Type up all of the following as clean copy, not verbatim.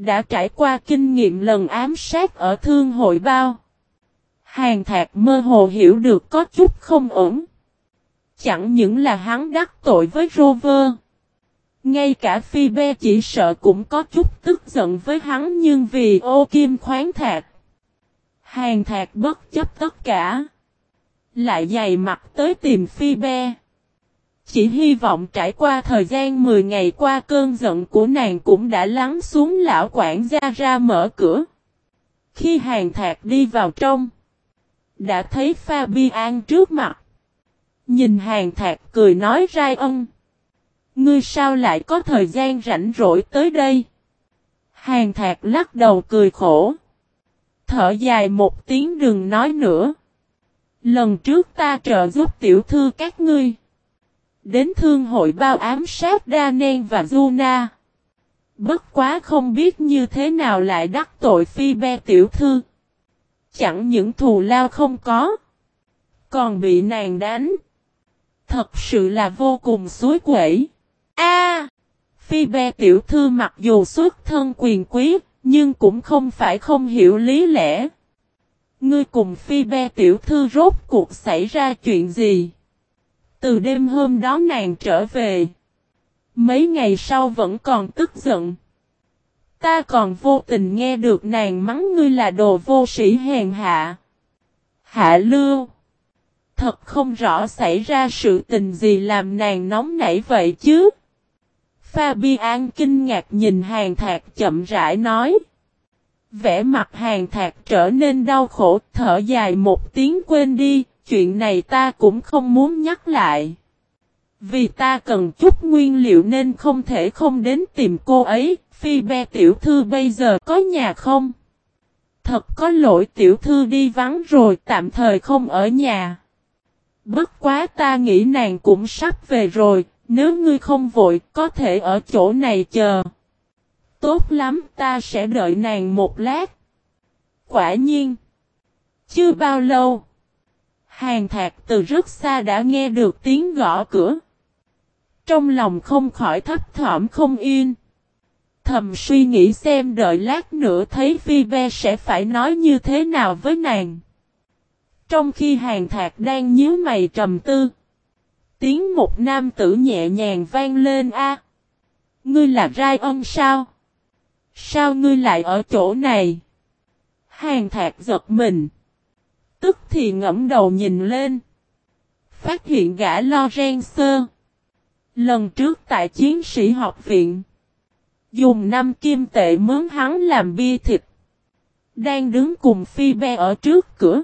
Đã trải qua kinh nghiệm lần ám sát ở Thương Hội Bao. Hàn Thạc mơ hồ hiểu được có chút không ổn. Chẳng những là hắn đắc tội với Rover. Ngay cả Phi Be chỉ sợ cũng có chút tức giận với hắn, nhưng vì ô kim khoáng thạch. Hàn Thạc bất chấp tất cả. Lại dày mặt tới tìm Phi Be. Chỉ hy vọng trải qua thời gian 10 ngày qua cơn giận của nàng cũng đã lắng xuống. Lão quản gia ra mở cửa. Khi Hàn Thạc đi vào trong, đã thấy Fabian trước mặt. Nhìn Hàn Thạc cười nói: Rai ân, ngươi sao lại có thời gian rảnh rỗi tới đây? Hàn Thạc lắc đầu cười khổ. Thở dài một tiếng: đừng nói nữa. Lần trước ta trợ giúp tiểu thư các ngươi. Đến Thương Hội Bao ám sát Danen và Juna. Bất quá không biết như thế nào lại đắc tội Phi Be tiểu thư. Chẳng những thù lao không có, còn bị nàng đánh. Thật sự là vô cùng xối quẩy. Phi Be tiểu thư mặc dù xuất thân quyền quý, nhưng cũng không phải không hiểu lý lẽ. Ngươi cùng Phi Be tiểu thư rốt cuộc xảy ra chuyện gì? Từ đêm hôm đó nàng trở về. Mấy ngày sau vẫn còn tức giận. Ta còn vô tình nghe được nàng mắng ngươi là đồ vô sĩ hèn hạ. Hạ lưu. Thật không rõ xảy ra sự tình gì làm nàng nóng nảy vậy chứ. Fabian kinh ngạc nhìn Hàn Thạc chậm rãi nói. Vẻ mặt Hàn Thạc trở nên đau khổ, thở dài một tiếng: quên đi, chuyện này ta cũng không muốn nhắc lại. Vì ta cần chút nguyên liệu nên không thể không đến tìm cô ấy. Phi Be tiểu thư bây giờ có nhà không? Thật có lỗi, tiểu thư đi vắng rồi, tạm thời không ở nhà. Bất quá ta nghĩ nàng cũng sắp về rồi, nếu ngươi không vội, có thể ở chỗ này chờ. Tốt lắm, ta sẽ đợi nàng một lát. Quả nhiên. Chưa bao lâu, Hàn Thạc từ rất xa đã nghe được tiếng gõ cửa. Trong lòng không khỏi thấp thỏm không yên. Thầm suy nghĩ xem đợi lát nữa thấy Phi Be sẽ phải nói như thế nào với nàng. Trong khi Hàn Thạc đang nhíu mày trầm tư, tiếng một nam tử nhẹ nhàng vang lên: ngươi là Rai ân sao? Sao ngươi lại ở chỗ này? Hàn Thạc giật mình. Tức thì ngẫm đầu nhìn lên. Phát hiện gã Lorenzo. Lần trước tại chiến sĩ học viện, dùng 5 kim tệ mướn hắn làm bia thịt. Đang đứng cùng Phi Be ở trước cửa.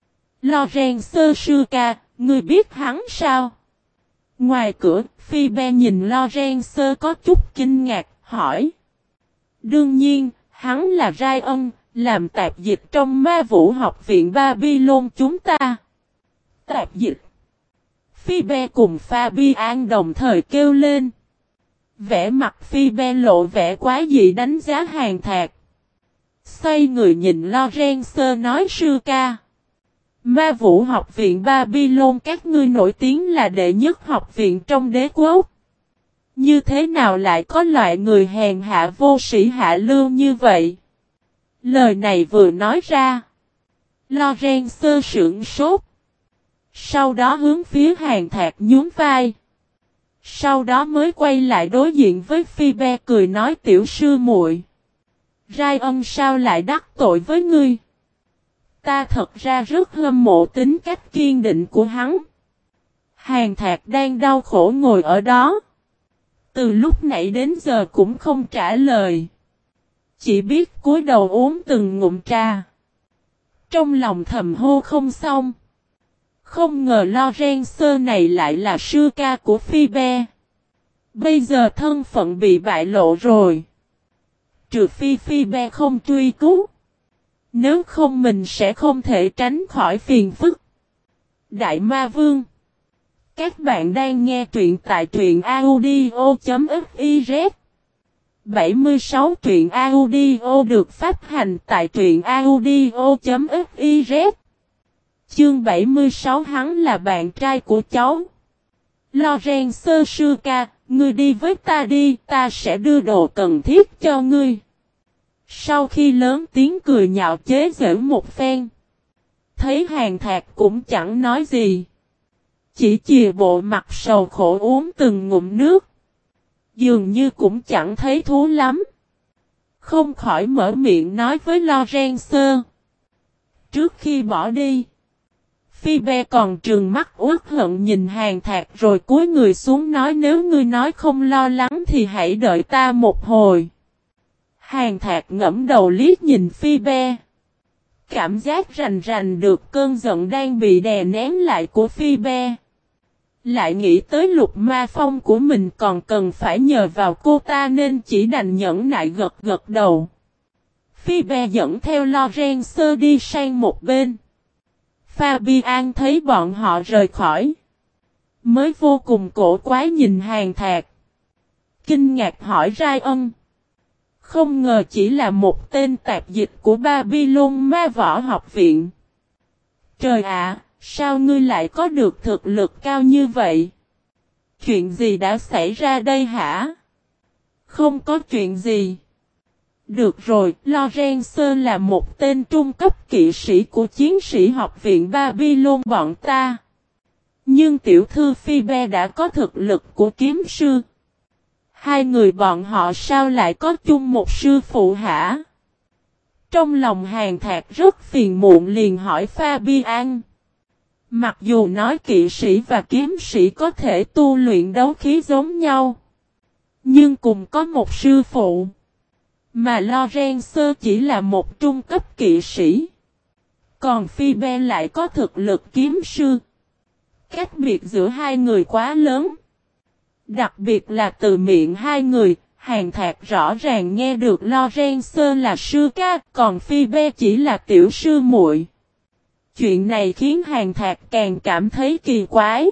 Lorenzo Suka, ngươi biết hắn sao? Ngoài cửa, Phi Be nhìn Lorenzo có chút kinh ngạc, hỏi. Đương nhiên, hắn là Rai ân, làm tạp dịch trong Ma Vũ học viện Babylon chúng ta. Tạp dịch. Phi Be cùng Fabian đồng thời kêu lên. Vẻ mặt Phi Be lộ vẻ quá dị đánh giá Hàn Thạc. Xoay người nhìn Lorenzo nói: sư ca. Ma Vũ học viện Babylon các ngươi nổi tiếng là đệ nhất học viện trong đế quốc. Như thế nào lại có loại người hèn hạ vô sĩ hạ lưu như vậy? Lời này vừa nói ra, Lorenzo sững sốt. Sau đó hướng phía Hàn Thạc nhún vai. Sau đó mới quay lại đối diện với Phi Be cười nói: tiểu sư muội, Rai ân sao lại đắc tội với ngươi? Ta thật ra rất hâm mộ tính cách kiên định của hắn. Hàn Thạc đang đau khổ ngồi ở đó. Từ lúc nãy đến giờ cũng không trả lời. Chỉ biết cúi đầu uống từng ngụm trà. Trong lòng thầm hô không xong. Không ngờ Lorenzo này lại là sư ca của Phi Be. Bây giờ thân phận bị bại lộ rồi. Trừ phi Phi Be không truy cứu. Nếu không mình sẽ không thể tránh khỏi phiền phức. Đại Ma Vương. Các bạn đang nghe truyện tại truyện audio.fiz. 76 truyện audio được phát hành tại truyện audio.fiz. Chương 76 hắn là bạn trai của cháu. Lorenzo Suka, ngươi đi với ta đi, ta sẽ đưa đồ cần thiết cho ngươi. Sau khi lớn tiếng cười nhạo chế giễu một phen. Thấy Hàn Thạc cũng chẳng nói gì. Chỉ chìa bộ mặt sầu khổ uống từng ngụm nước. Dường như cũng chẳng thấy thú lắm. Không khỏi mở miệng nói với Lorenzo. Trước khi bỏ đi. Phoebe còn trừng mắt uất hận nhìn Hàn Thạc rồi cúi người xuống nói nếu ngươi nói không lo lắng thì hãy đợi ta một hồi. Hàn Thạc ngẫm đầu liếc nhìn Phoebe. Cảm giác rành rành được cơn giận đang bị đè nén lại của Phoebe. Lại nghĩ tới lục ma phong của mình còn cần phải nhờ vào cô ta nên chỉ đành nhẫn nại gật gật đầu. Phoebe dẫn theo Lorenzo đi sang một bên. Fabian thấy bọn họ rời khỏi. Mới vô cùng cổ quái nhìn Hàn Thạc. Kinh ngạc hỏi Ryan. Không ngờ chỉ là một tên tạp dịch của Babylon Ma Võ Học Viện. Trời ạ, sao ngươi lại có được thực lực cao như vậy? Chuyện gì đã xảy ra đây hả? Không có chuyện gì. Được rồi, Lorenzo là một tên trung cấp kỵ sĩ của chiến sĩ học viện Babylon bọn ta. Nhưng tiểu thư Phoebe đã có thực lực của kiếm sư. Hai người bọn họ sao lại có chung một sư phụ hả? Trong lòng Hàn Thạc rất phiền muộn liền hỏi Fabian. Mặc dù nói kỵ sĩ và kiếm sĩ có thể tu luyện đấu khí giống nhau. Nhưng cùng có một sư phụ. Mà Lorenzo chỉ là một trung cấp kỵ sĩ. Còn Phoebe lại có thực lực kiếm sư. Cách biệt giữa hai người quá lớn. Đặc biệt là từ miệng hai người, Hàn Thạc rõ ràng nghe được Lorenzo là sư ca, còn Phoebe chỉ là tiểu sư muội. Chuyện này khiến Hàn Thạc càng cảm thấy kỳ quái.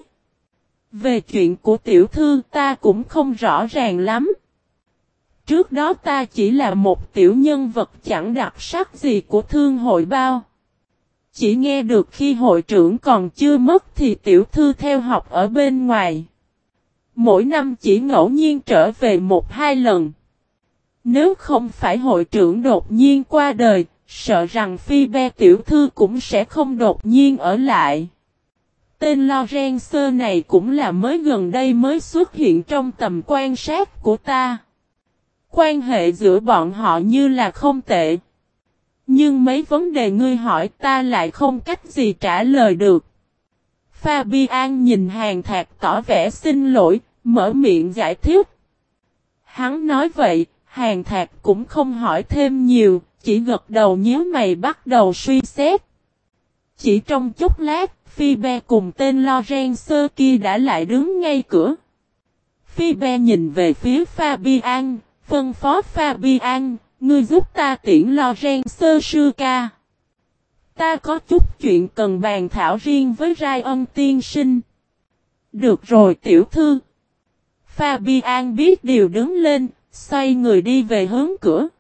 Về chuyện của tiểu thư ta cũng không rõ ràng lắm. Trước đó ta chỉ là một tiểu nhân vật chẳng đặc sắc gì của thương hội bao. Chỉ nghe được khi hội trưởng còn chưa mất thì tiểu thư theo học ở bên ngoài. Mỗi năm chỉ ngẫu nhiên trở về 1-2 lần. Nếu không phải hội trưởng đột nhiên qua đời, sợ rằng Phoebe tiểu thư cũng sẽ không đột nhiên ở lại. Tên Lorenzo này cũng là mới gần đây mới xuất hiện trong tầm quan sát của ta. Quan hệ giữa bọn họ như là không tệ. Nhưng mấy vấn đề ngươi hỏi ta lại không cách gì trả lời được. Fabian nhìn Hàn Thạc tỏ vẻ xin lỗi, mở miệng giải thích. Hắn nói vậy, Hàn Thạc cũng không hỏi thêm nhiều, chỉ gật đầu nhíu mày bắt đầu suy xét. Chỉ trong chốc lát, Phoebe cùng tên Lorenzo kia đã lại đứng ngay cửa. Phoebe nhìn về phía Fabian, phân phó Fabian, ngươi giúp ta tiễn Lorenzo sư ca. Ta có chút chuyện cần bàn thảo riêng với Ryan tiên sinh. Được rồi tiểu thư. Fabian biết điều đứng lên, xoay người đi về hướng cửa.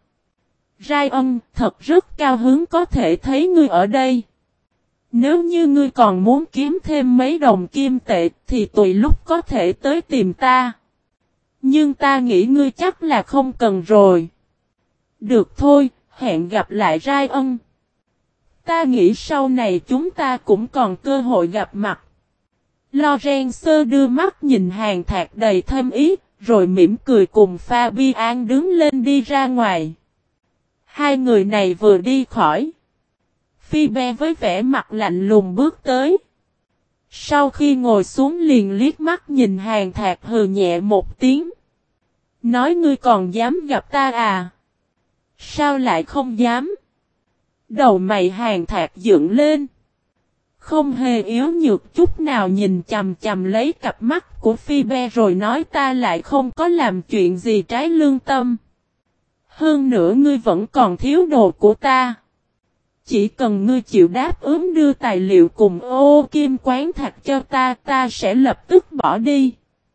Ryan, thật rất cao hứng có thể thấy ngươi ở đây. Nếu như ngươi còn muốn kiếm thêm mấy đồng kim tệ thì tùy lúc có thể tới tìm ta. Nhưng ta nghĩ ngươi chắc là không cần rồi. Được thôi, hẹn gặp lại Ryan. Ta nghĩ sau này chúng ta cũng còn cơ hội gặp mặt. Lorenzo đưa mắt nhìn Hàn Thạc đầy thâm ý, rồi mỉm cười cùng Fabian đứng lên đi ra ngoài. Hai người này vừa đi khỏi. Phoebe với vẻ mặt lạnh lùng bước tới. Sau khi ngồi xuống liền liếc mắt nhìn Hàn Thạc hừ nhẹ một tiếng. Nói ngươi còn dám gặp ta à? Sao lại không dám? Đầu mày Hàn Thạc dựng lên. Không hề yếu nhược chút nào nhìn chằm chằm lấy cặp mắt của Phoebe rồi nói ta lại không có làm chuyện gì trái lương tâm. Hơn nữa ngươi vẫn còn thiếu đồ của ta. Chỉ cần ngươi chịu đáp ứng đưa tài liệu cùng ô kim quán thạch cho ta, ta sẽ lập tức bỏ đi.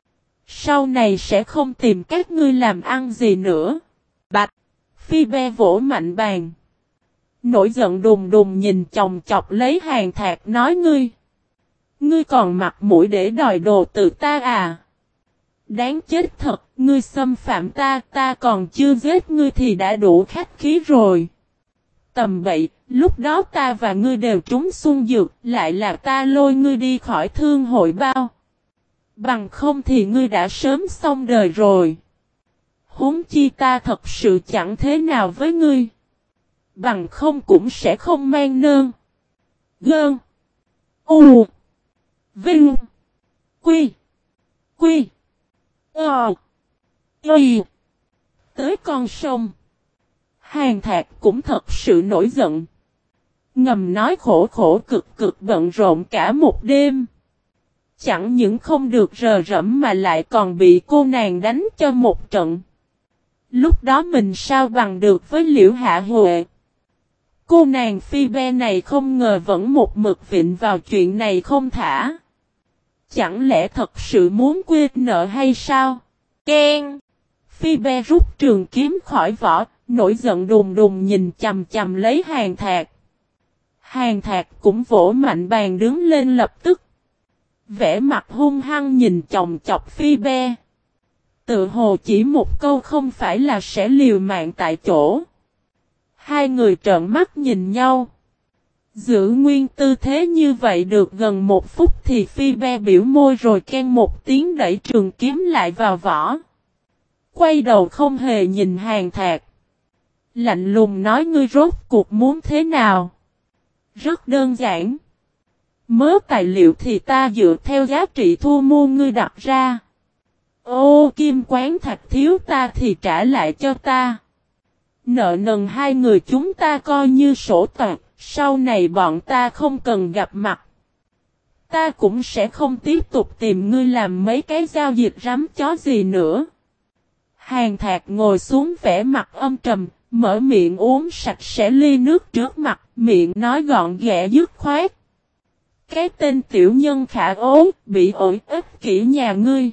Sau này sẽ không tìm các ngươi làm ăn gì nữa. Bạch! Phoebe vỗ mạnh bàn. Nổi giận đùng đùng nhìn chòng chọc lấy Hàn Thạc nói ngươi. Ngươi còn mặt mũi để đòi đồ từ ta à? Đáng chết thật, ngươi xâm phạm ta, ta còn chưa giết ngươi thì đã đủ khách khí rồi. Tầm bậy, lúc đó ta và ngươi đều trúng xuân dược, lại là ta lôi ngươi đi khỏi thương hội bao. Bằng không thì ngươi đã sớm xong đời rồi. Huống chi ta thật sự chẳng thế nào với ngươi. Bằng không cũng sẽ không mang nơn. Gơn. U. Vinh. Quy. Quy. Ờ. Y. Tới con sông. Hàn Thạc cũng thật sự nổi giận. Ngầm nói khổ khổ cực cực bận rộn cả một đêm. Chẳng những không được rờ rẫm mà lại còn bị cô nàng đánh cho một trận. Lúc đó mình sao bằng được với Liễu Hạ Huệ. Cô nàng Phi Be này không ngờ vẫn một mực vịn vào chuyện này không thả. Chẳng lẽ thật sự muốn quên nợ hay sao? Ken! Phi Be rút trường kiếm khỏi vỏ, nổi giận đùng đùng nhìn chằm chằm lấy Hàn Thạc. Hàn Thạc cũng vỗ mạnh bàn đứng lên lập tức. Vẻ mặt hung hăng nhìn chòng chọc Phi Be. Tự hồ chỉ một câu không phải là sẽ liều mạng tại chỗ. Hai người trợn mắt nhìn nhau. Giữ nguyên tư thế như vậy được gần một phút thì Phi Be biểu môi rồi ken một tiếng đẩy trường kiếm lại vào vỏ. Quay đầu không hề nhìn Hàn Thạc. Lạnh lùng nói ngươi rốt cuộc muốn thế nào? Rất đơn giản. Mớ tài liệu thì ta dựa theo giá trị thu mua ngươi đặt ra. Ô kim quán thạch thiếu ta thì trả lại cho ta. Nợ nần hai người chúng ta coi như sổ toạc, sau này bọn ta không cần gặp mặt. Ta cũng sẽ không tiếp tục tìm ngươi làm mấy cái giao dịch rắm chó gì nữa. Hàn Thạc ngồi xuống vẻ mặt âm trầm, mở miệng uống sạch sẽ ly nước trước mặt, miệng nói gọn ghẽ dứt khoát. Cái tên tiểu nhân khả ố, bị ổi ích kỷ nhà ngươi.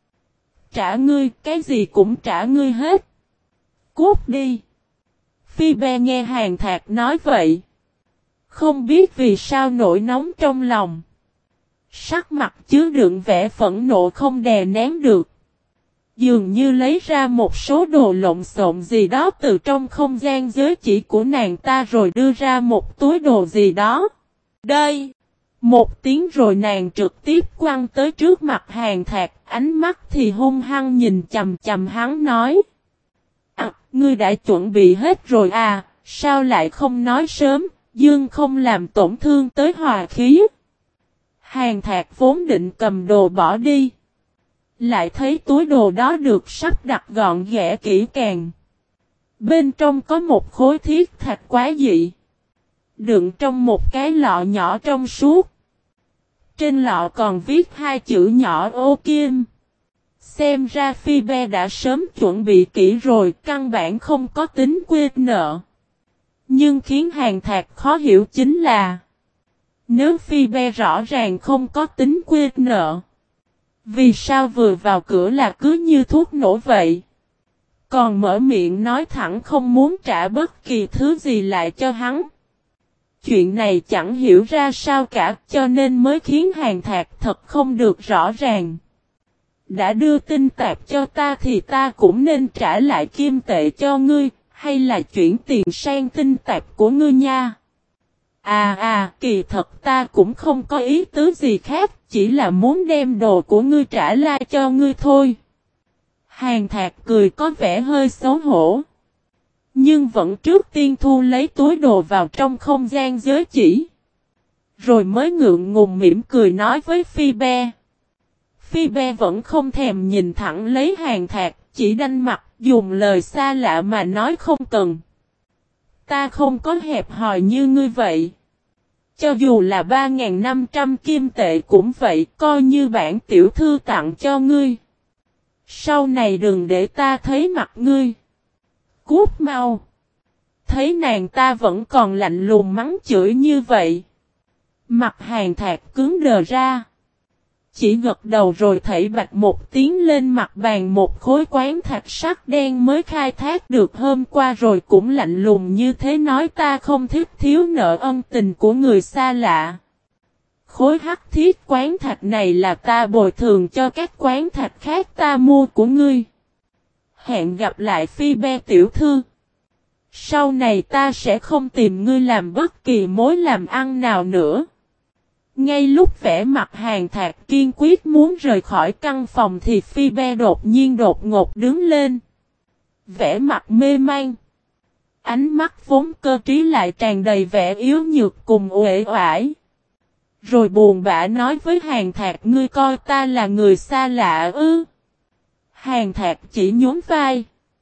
Trả ngươi, cái gì cũng trả ngươi hết. Cút đi. Phi Be nghe Hàn Thạc nói vậy. Không biết vì sao nổi nóng trong lòng. Sắc mặt chứa đựng vẻ phẫn nộ không đè nén được. Dường như lấy ra một số đồ lộn xộn gì đó từ trong không gian giới chỉ của nàng ta rồi đưa ra một túi đồ gì đó. Đây! Một tiếng rồi nàng trực tiếp quăng tới trước mặt Hàn Thạc, ánh mắt thì hung hăng nhìn chằm chằm hắn nói. À, ngươi đã chuẩn bị hết rồi à, sao lại không nói sớm, dương không làm tổn thương tới hòa khí. Hàn Thạc vốn định cầm đồ bỏ đi. Lại thấy túi đồ đó được sắp đặt gọn ghẽ kỹ càng. Bên trong có một khối thiết thạch quá dị. Đựng trong một cái lọ nhỏ trong suốt. Trên lọ còn viết hai chữ nhỏ ô kim. Xem ra Phi Be đã sớm chuẩn bị kỹ rồi, căn bản không có tính quên nợ. Nhưng khiến Hàn Thạc khó hiểu chính là nếu Phi Be rõ ràng không có tính quên nợ, vì sao vừa vào cửa là cứ như thuốc nổ vậy? Còn mở miệng nói thẳng không muốn trả bất kỳ thứ gì lại cho hắn. Chuyện này chẳng hiểu ra sao cả, cho nên mới khiến Hàn Thạc thật không được rõ ràng. Đã đưa tin tạp cho ta thì ta cũng nên trả lại kim tệ cho ngươi, hay là chuyển tiền sang tin tạp của ngươi nha. Kỳ thật ta cũng không có ý tứ gì khác, chỉ là muốn đem đồ của ngươi trả lại cho ngươi thôi. Hàn Thạc cười có vẻ hơi xấu hổ. Nhưng vẫn trước tiên thu lấy túi đồ vào trong không gian giới chỉ. Rồi mới ngượng ngùng mỉm cười nói với Phi Be. Phi Be vẫn không thèm nhìn thẳng lấy Hàn Thạc, chỉ đanh mặt dùng lời xa lạ mà nói không cần. Ta không có hẹp hòi như ngươi vậy. Cho dù là 3.500 kim tệ cũng vậy, coi như bản tiểu thư tặng cho ngươi. Sau này đừng để ta thấy mặt ngươi. Cút mau. Thấy nàng ta vẫn còn lạnh lùng mắng chửi như vậy. Mặt Hàn Thạc cứng đờ ra. Chỉ gật đầu rồi thảy bạch một tiếng lên mặt bàn một khối quán thạch sắc đen mới khai thác được hôm qua rồi cũng lạnh lùng như thế nói ta không thích thiếu nợ ân tình của người xa lạ. Khối hắc thiết quán thạch này là ta bồi thường cho các quán thạch khác ta mua của ngươi. Hẹn gặp lại Phi Be tiểu thư. Sau này ta sẽ không tìm ngươi làm bất kỳ mối làm ăn nào nữa. Ngay lúc vẻ mặt Hàn Thạc kiên quyết muốn rời khỏi căn phòng thì Phi Be đột nhiên đột ngột đứng lên. Vẻ mặt mê man. Ánh mắt vốn cơ trí lại tràn đầy vẻ yếu nhược cùng uể oải. Rồi buồn bã nói với Hàn Thạc, ngươi coi ta là người xa lạ ư? Hàn Thạc chỉ nhún vai.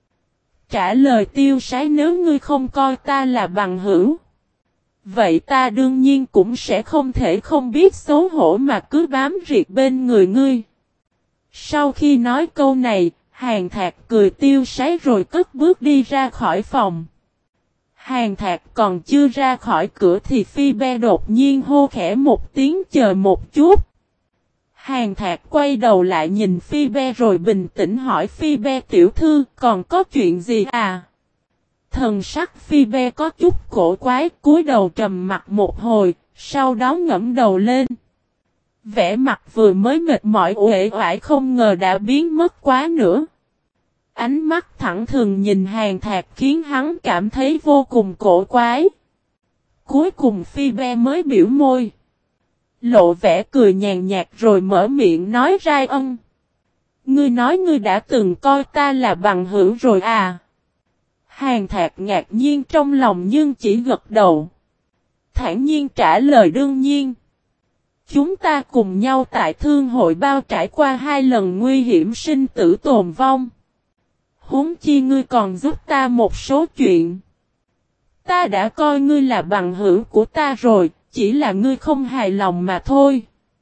Trả lời Tiêu Sái, nếu ngươi không coi ta là bằng hữu, vậy ta đương nhiên cũng sẽ không thể không biết xấu hổ mà cứ bám riết bên người ngươi. Sau khi nói câu này, Hàn Thạc cười tiêu sái rồi cất bước đi ra khỏi phòng. Hàn Thạc còn chưa ra khỏi cửa thì Phi Be đột nhiên hô khẽ một tiếng, chờ một chút. Hàn Thạc quay đầu lại nhìn Phi Be rồi bình tĩnh hỏi Phi Be tiểu thư, còn có chuyện gì à? Thần sắc Phi Be có chút cổ quái, cúi đầu trầm mặt một hồi, sau đó ngẩng đầu lên. Vẻ mặt vừa mới mệt mỏi uể oải không ngờ đã biến mất quá nữa. Ánh mắt thẳng thừng nhìn Hàn Thạc khiến hắn cảm thấy vô cùng cổ quái. Cuối cùng Phi Be mới biểu môi, lộ vẻ cười nhàn nhạt rồi mở miệng nói Rai Ân. Ngươi nói ngươi đã từng coi ta là bằng hữu rồi à? Hàn Thạc ngạc nhiên trong lòng nhưng chỉ gật đầu. Thản nhiên trả lời đương nhiên. Chúng ta cùng nhau tại thương hội bao trải qua 2 lần nguy hiểm sinh tử tồn vong. Huống chi ngươi còn giúp ta một số chuyện. Ta đã coi ngươi là bằng hữu của ta rồi, chỉ là ngươi không hài lòng mà thôi.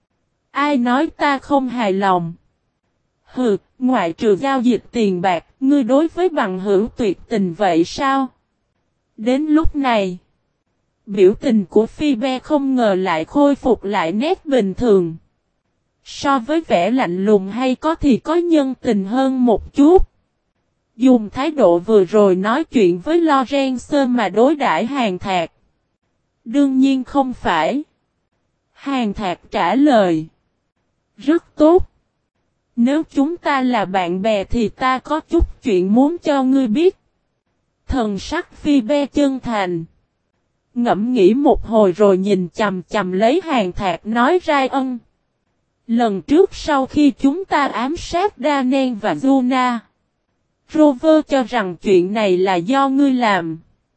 Ai nói ta không hài lòng? Hừ, ngoại trừ giao dịch tiền bạc, ngươi đối với bằng hữu tuyệt tình vậy sao? Đến lúc này, biểu tình của Phi Be không ngờ lại khôi phục lại nét bình thường. So với vẻ lạnh lùng hay có nhân tình hơn một chút. Dùng thái độ vừa rồi nói chuyện với Lorenzo mà đối đãi Hàn Thạc. Đương nhiên không phải. Hàn Thạc trả lời. Rất tốt. Nếu chúng ta là bạn bè thì ta có chút chuyện muốn cho ngươi biết. Thần sắc Phi Be chân thành. Ngẫm nghĩ một hồi rồi nhìn chằm chằm lấy Hàn Thạc nói Rai Ân. Lần trước sau khi chúng ta ám sát Danen và Juna, Rover cho rằng chuyện này là do ngươi làm.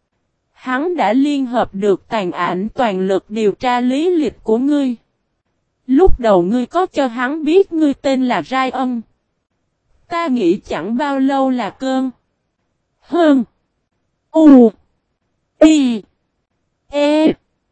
Hắn đã liên hợp được tàn ảnh toàn lực điều tra lý lịch của ngươi. Lúc đầu ngươi có cho hắn biết ngươi tên là Rai Ân. Ta nghĩ chẳng bao lâu là cơn. Hơn. U. Y. E.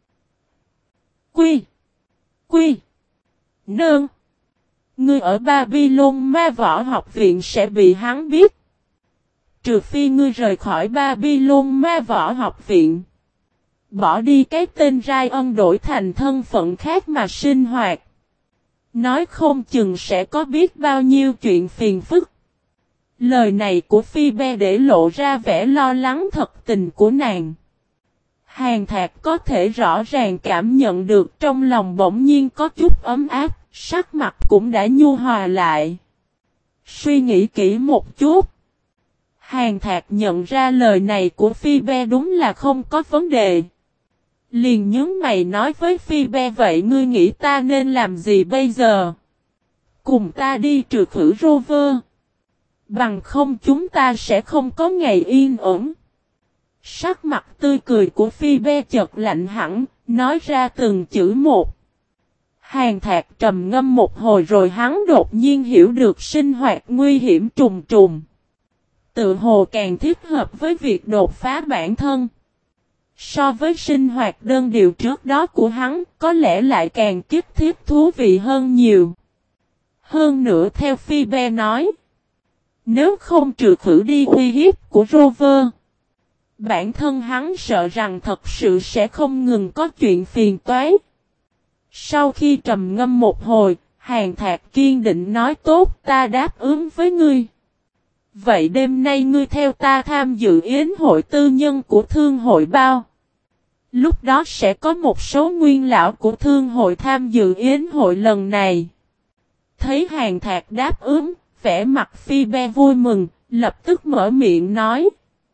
Quy. Quy. Nương. Ngươi ở Babylon Ma Võ Học Viện sẽ bị hắn biết. Trừ phi ngươi rời khỏi Babylon Ma Võ Học Viện. Bỏ đi cái tên Rai Ân đổi thành thân phận khác mà sinh hoạt. Nói không chừng sẽ có biết bao nhiêu chuyện phiền phức. Lời này của Phi Be để lộ ra vẻ lo lắng thật tình của nàng. Hàn Thạc có thể rõ ràng cảm nhận được trong lòng bỗng nhiên có chút ấm áp, sắc mặt cũng đã nhu hòa lại. Suy nghĩ kỹ một chút. Hàn Thạc nhận ra lời này của Phi Be đúng là không có vấn đề. Liền nhướng mày nói với Phi Be, vậy ngươi nghĩ ta nên làm gì bây giờ? Cùng ta đi trừ khử Rover. Bằng không chúng ta sẽ không có ngày yên ổn. Sắc mặt tươi cười của Phi Be chợt lạnh hẳn, nói ra từng chữ một. Hàn Thạc trầm ngâm một hồi rồi hắn đột nhiên hiểu được sinh hoạt nguy hiểm trùng trùng. Tự hồ càng thích hợp với việc đột phá bản thân. So với sinh hoạt đơn điều trước đó của hắn, có lẽ lại càng kích thích thú vị hơn nhiều. Hơn nữa theo Phi Be nói, nếu không trừ khử đi uy hiếp của Rover, bản thân hắn sợ rằng thật sự sẽ không ngừng có chuyện phiền toái. Sau khi trầm ngâm một hồi, Hàn Thạc kiên định nói tốt, ta đáp ứng với ngươi. Vậy đêm nay ngươi theo ta tham dự yến hội tư nhân của thương hội bao. Lúc đó sẽ có một số nguyên lão của thương hội tham dự yến hội lần này. Thấy Hàn Thạc đáp ứng, vẻ mặt Phi Be vui mừng, lập tức mở miệng nói.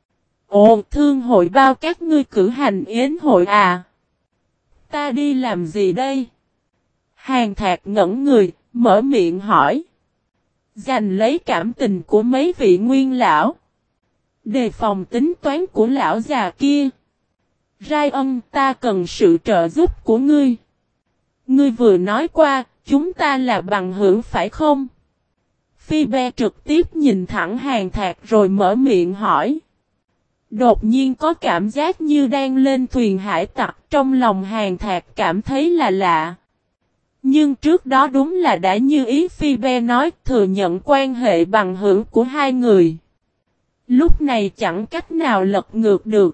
Ồ, thương hội bao các ngươi cử hành yến hội à? Ta đi làm gì đây? Hàn Thạc ngẩn người, mở miệng hỏi. Giành lấy cảm tình của mấy vị nguyên lão. Đề phòng tính toán của lão già kia. Rai Ân, ta cần sự trợ giúp của ngươi. Ngươi vừa nói qua, chúng ta là bằng hữu phải không? Phi Be trực tiếp nhìn thẳng Hàn Thạc rồi mở miệng hỏi. Đột nhiên có cảm giác như đang lên thuyền hải tặc, trong lòng Hàn Thạc cảm thấy là lạ. Nhưng trước đó đúng là đã như ý Phi Be nói, thừa nhận quan hệ bằng hữu của hai người. Lúc này chẳng cách nào lật ngược được.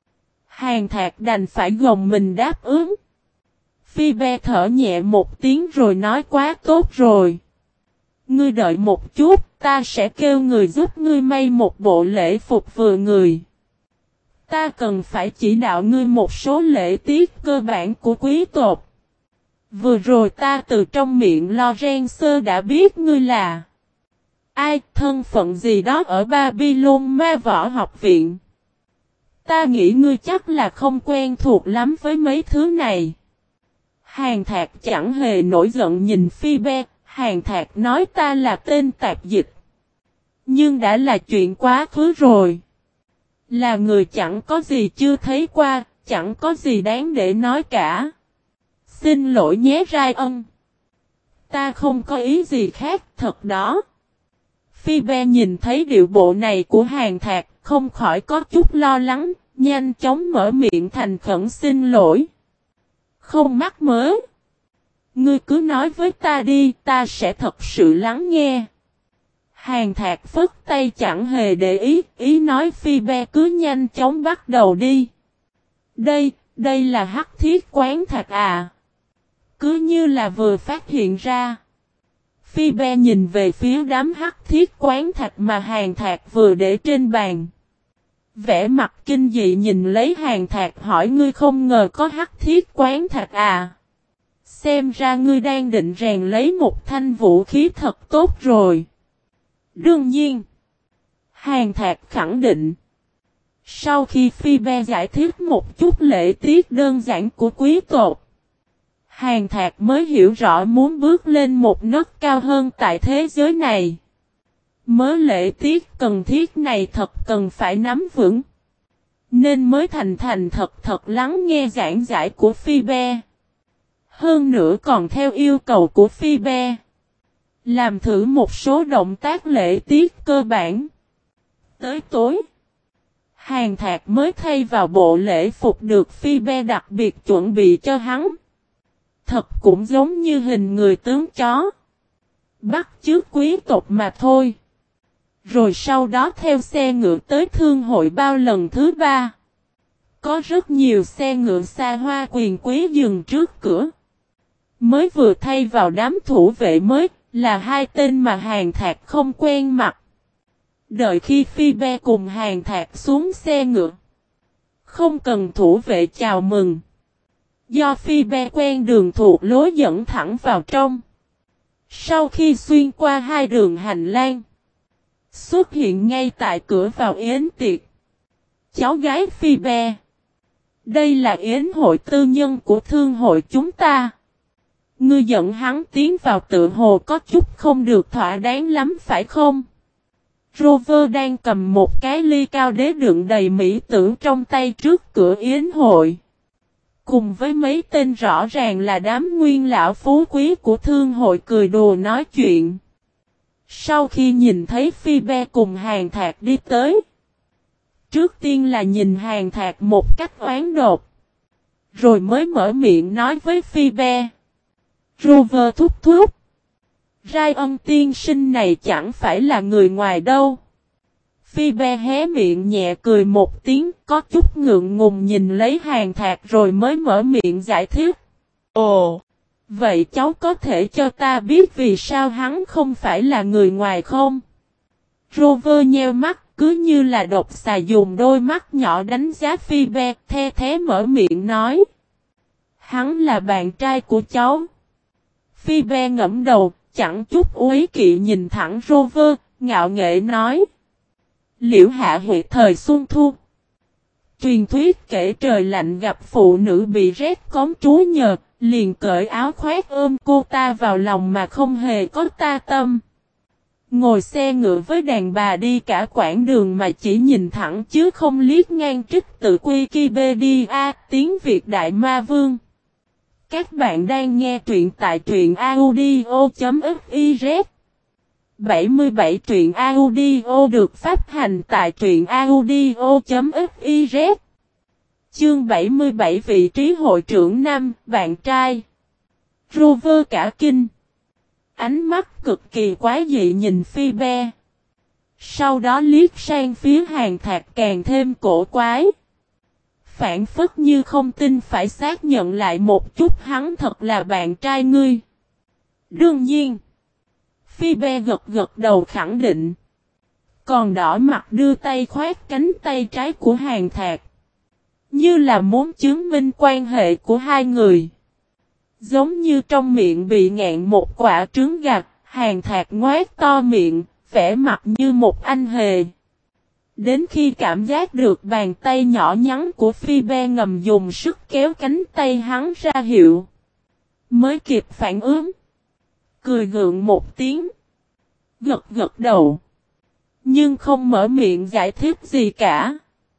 Hàn Thạc đành phải gồng mình đáp ứng. Phi Be thở nhẹ một tiếng rồi nói quá tốt rồi. Ngươi đợi một chút, ta sẽ kêu người giúp ngươi may một bộ lễ phục vừa người. Ta cần phải chỉ đạo ngươi một số lễ tiết cơ bản của quý tộc. Vừa rồi ta từ trong miệng Lorenzo đã biết ngươi là ai, thân phận gì đó ở Babylon Ma Võ Học Viện. Ta nghĩ ngươi chắc là không quen thuộc lắm với mấy thứ này. Hàn Thạc chẳng hề nổi giận nhìn Phi Be, Hàn Thạc nói ta là tên tạp dịch. Nhưng đã là chuyện quá khứ rồi. Là người chẳng có gì chưa thấy qua, chẳng có gì đáng để nói cả. Xin lỗi nhé Rai Ân. Ta không có ý gì khác, thật đó. Phi Be nhìn thấy điệu bộ này của Hàn Thạc, không khỏi có chút lo lắng, nhanh chóng mở miệng thành khẩn xin lỗi. Không mắc mớ. Ngươi cứ nói với ta đi, ta sẽ thật sự lắng nghe. Hàn Thạc phất tay chẳng hề để ý nói Phi Be cứ nhanh chóng bắt đầu đi. Đây là hắc thiết quán thạch à? Cứ như là vừa phát hiện ra. Phi Be nhìn về phía đám hắc thiết quán thạch mà Hàn Thạc vừa để trên bàn. Vẻ mặt kinh dị nhìn lấy Hàn Thạc hỏi ngươi không ngờ có hắc thiết quán thạch à? Xem ra ngươi đang định rèn lấy một thanh vũ khí thật tốt rồi. Đương nhiên. Hàn Thạc khẳng định. Sau khi Phi Be giải thích một chút lễ tiết đơn giản của quý tộc, Hàn Thạc mới hiểu rõ muốn bước lên một nấc cao hơn tại thế giới này. Mớ lễ tiết cần thiết này thật cần phải nắm vững. Nên mới thành thật lắng nghe giảng giải của Phi Be. Hơn nữa còn theo yêu cầu của Phi Be. Làm thử một số động tác lễ tiết cơ bản. Tới tối, Hàn Thạc mới thay vào bộ lễ phục được Phi Be đặc biệt chuẩn bị cho hắn. Thật cũng giống như hình người tướng chó. Bắt chước quý tộc mà thôi. Rồi sau đó theo xe ngựa tới thương hội bao lần thứ 3. Có rất nhiều xe ngựa xa hoa quyền quý dừng trước cửa. Mới vừa thay vào đám thủ vệ mới là hai tên mà Hàn Thạc không quen mặt. Đợi khi Phi Be cùng Hàn Thạc xuống xe ngựa. Không cần thủ vệ chào mừng. Do Phi Be quen đường thuộc lối dẫn thẳng vào trong. Sau khi xuyên qua hai đường hành lang. Xuất hiện ngay tại cửa vào yến tiệc. Cháu gái Phi Be. Đây là yến hội tư nhân của thương hội chúng ta. Ngươi dẫn hắn tiến vào tự hồ có chút không được thỏa đáng lắm phải không? Rover đang cầm một cái ly cao đế đựng đầy mỹ tử trong tay trước cửa yến hội. Cùng với mấy tên rõ ràng là đám nguyên lão phú quý của thương hội cười đùa nói chuyện. Sau khi nhìn thấy Phi Be cùng Hàn Thạc đi tới. Trước tiên là nhìn Hàn Thạc một cách oán độc. Rồi mới mở miệng nói với Phi Be. Rover thúc thúc. Rai Ân tiên sinh này chẳng phải là người ngoài đâu. Phi Be hé miệng nhẹ cười một tiếng, có chút ngượng ngùng nhìn lấy Hàn Thạc rồi mới mở miệng giải thích. Ồ, vậy cháu có thể cho ta biết vì sao hắn không phải là người ngoài không? Rover nheo mắt, cứ như là độc xà dùng đôi mắt nhỏ đánh giá Phi Be, the thế mở miệng nói. Hắn là bạn trai của cháu. Phi Be ngẫm đầu, chẳng chút úy kỵ nhìn thẳng Rover, ngạo nghễ nói. Liễu Hạ Huệ thời xuân thu. Truyền thuyết kể trời lạnh gặp phụ nữ bị rét cóng trú nhờ, liền cởi áo khoác ôm cô ta vào lòng mà không hề có ta tâm. Ngồi xe ngựa với đàn bà đi cả quãng đường mà chỉ nhìn thẳng chứ không liếc ngang trích tự Wikipedia tiếng Việt Đại Ma Vương. Các bạn đang nghe truyện tại truyện audio.fiz. 77 truyện audio được phát hành tại truyện audio.fiz. Chương 77 vị trí hội trưởng nam, bạn trai. Rover cả kinh. Ánh mắt cực kỳ quái dị nhìn Phi-be. Sau đó liếc sang phía Hàn Thạc càng thêm cổ quái. Phản phất như không tin phải xác nhận lại một chút hắn thật là bạn trai ngươi. Đương nhiên. Phi-be gật gật đầu khẳng định. Còn đỏ mặt đưa tay khoát cánh tay trái của Hàn Thạc. Như là muốn chứng minh quan hệ của hai người. Giống như trong miệng bị ngạn một quả trứng gặt, Hàn Thạc ngoác to miệng, vẻ mặt như một anh hề. Đến khi cảm giác được bàn tay nhỏ nhắn của Phi-be ngầm dùng sức kéo cánh tay hắn ra hiệu. Mới kịp phản ứng. Cười gượng một tiếng. Gật gật đầu. Nhưng không mở miệng giải thích gì cả.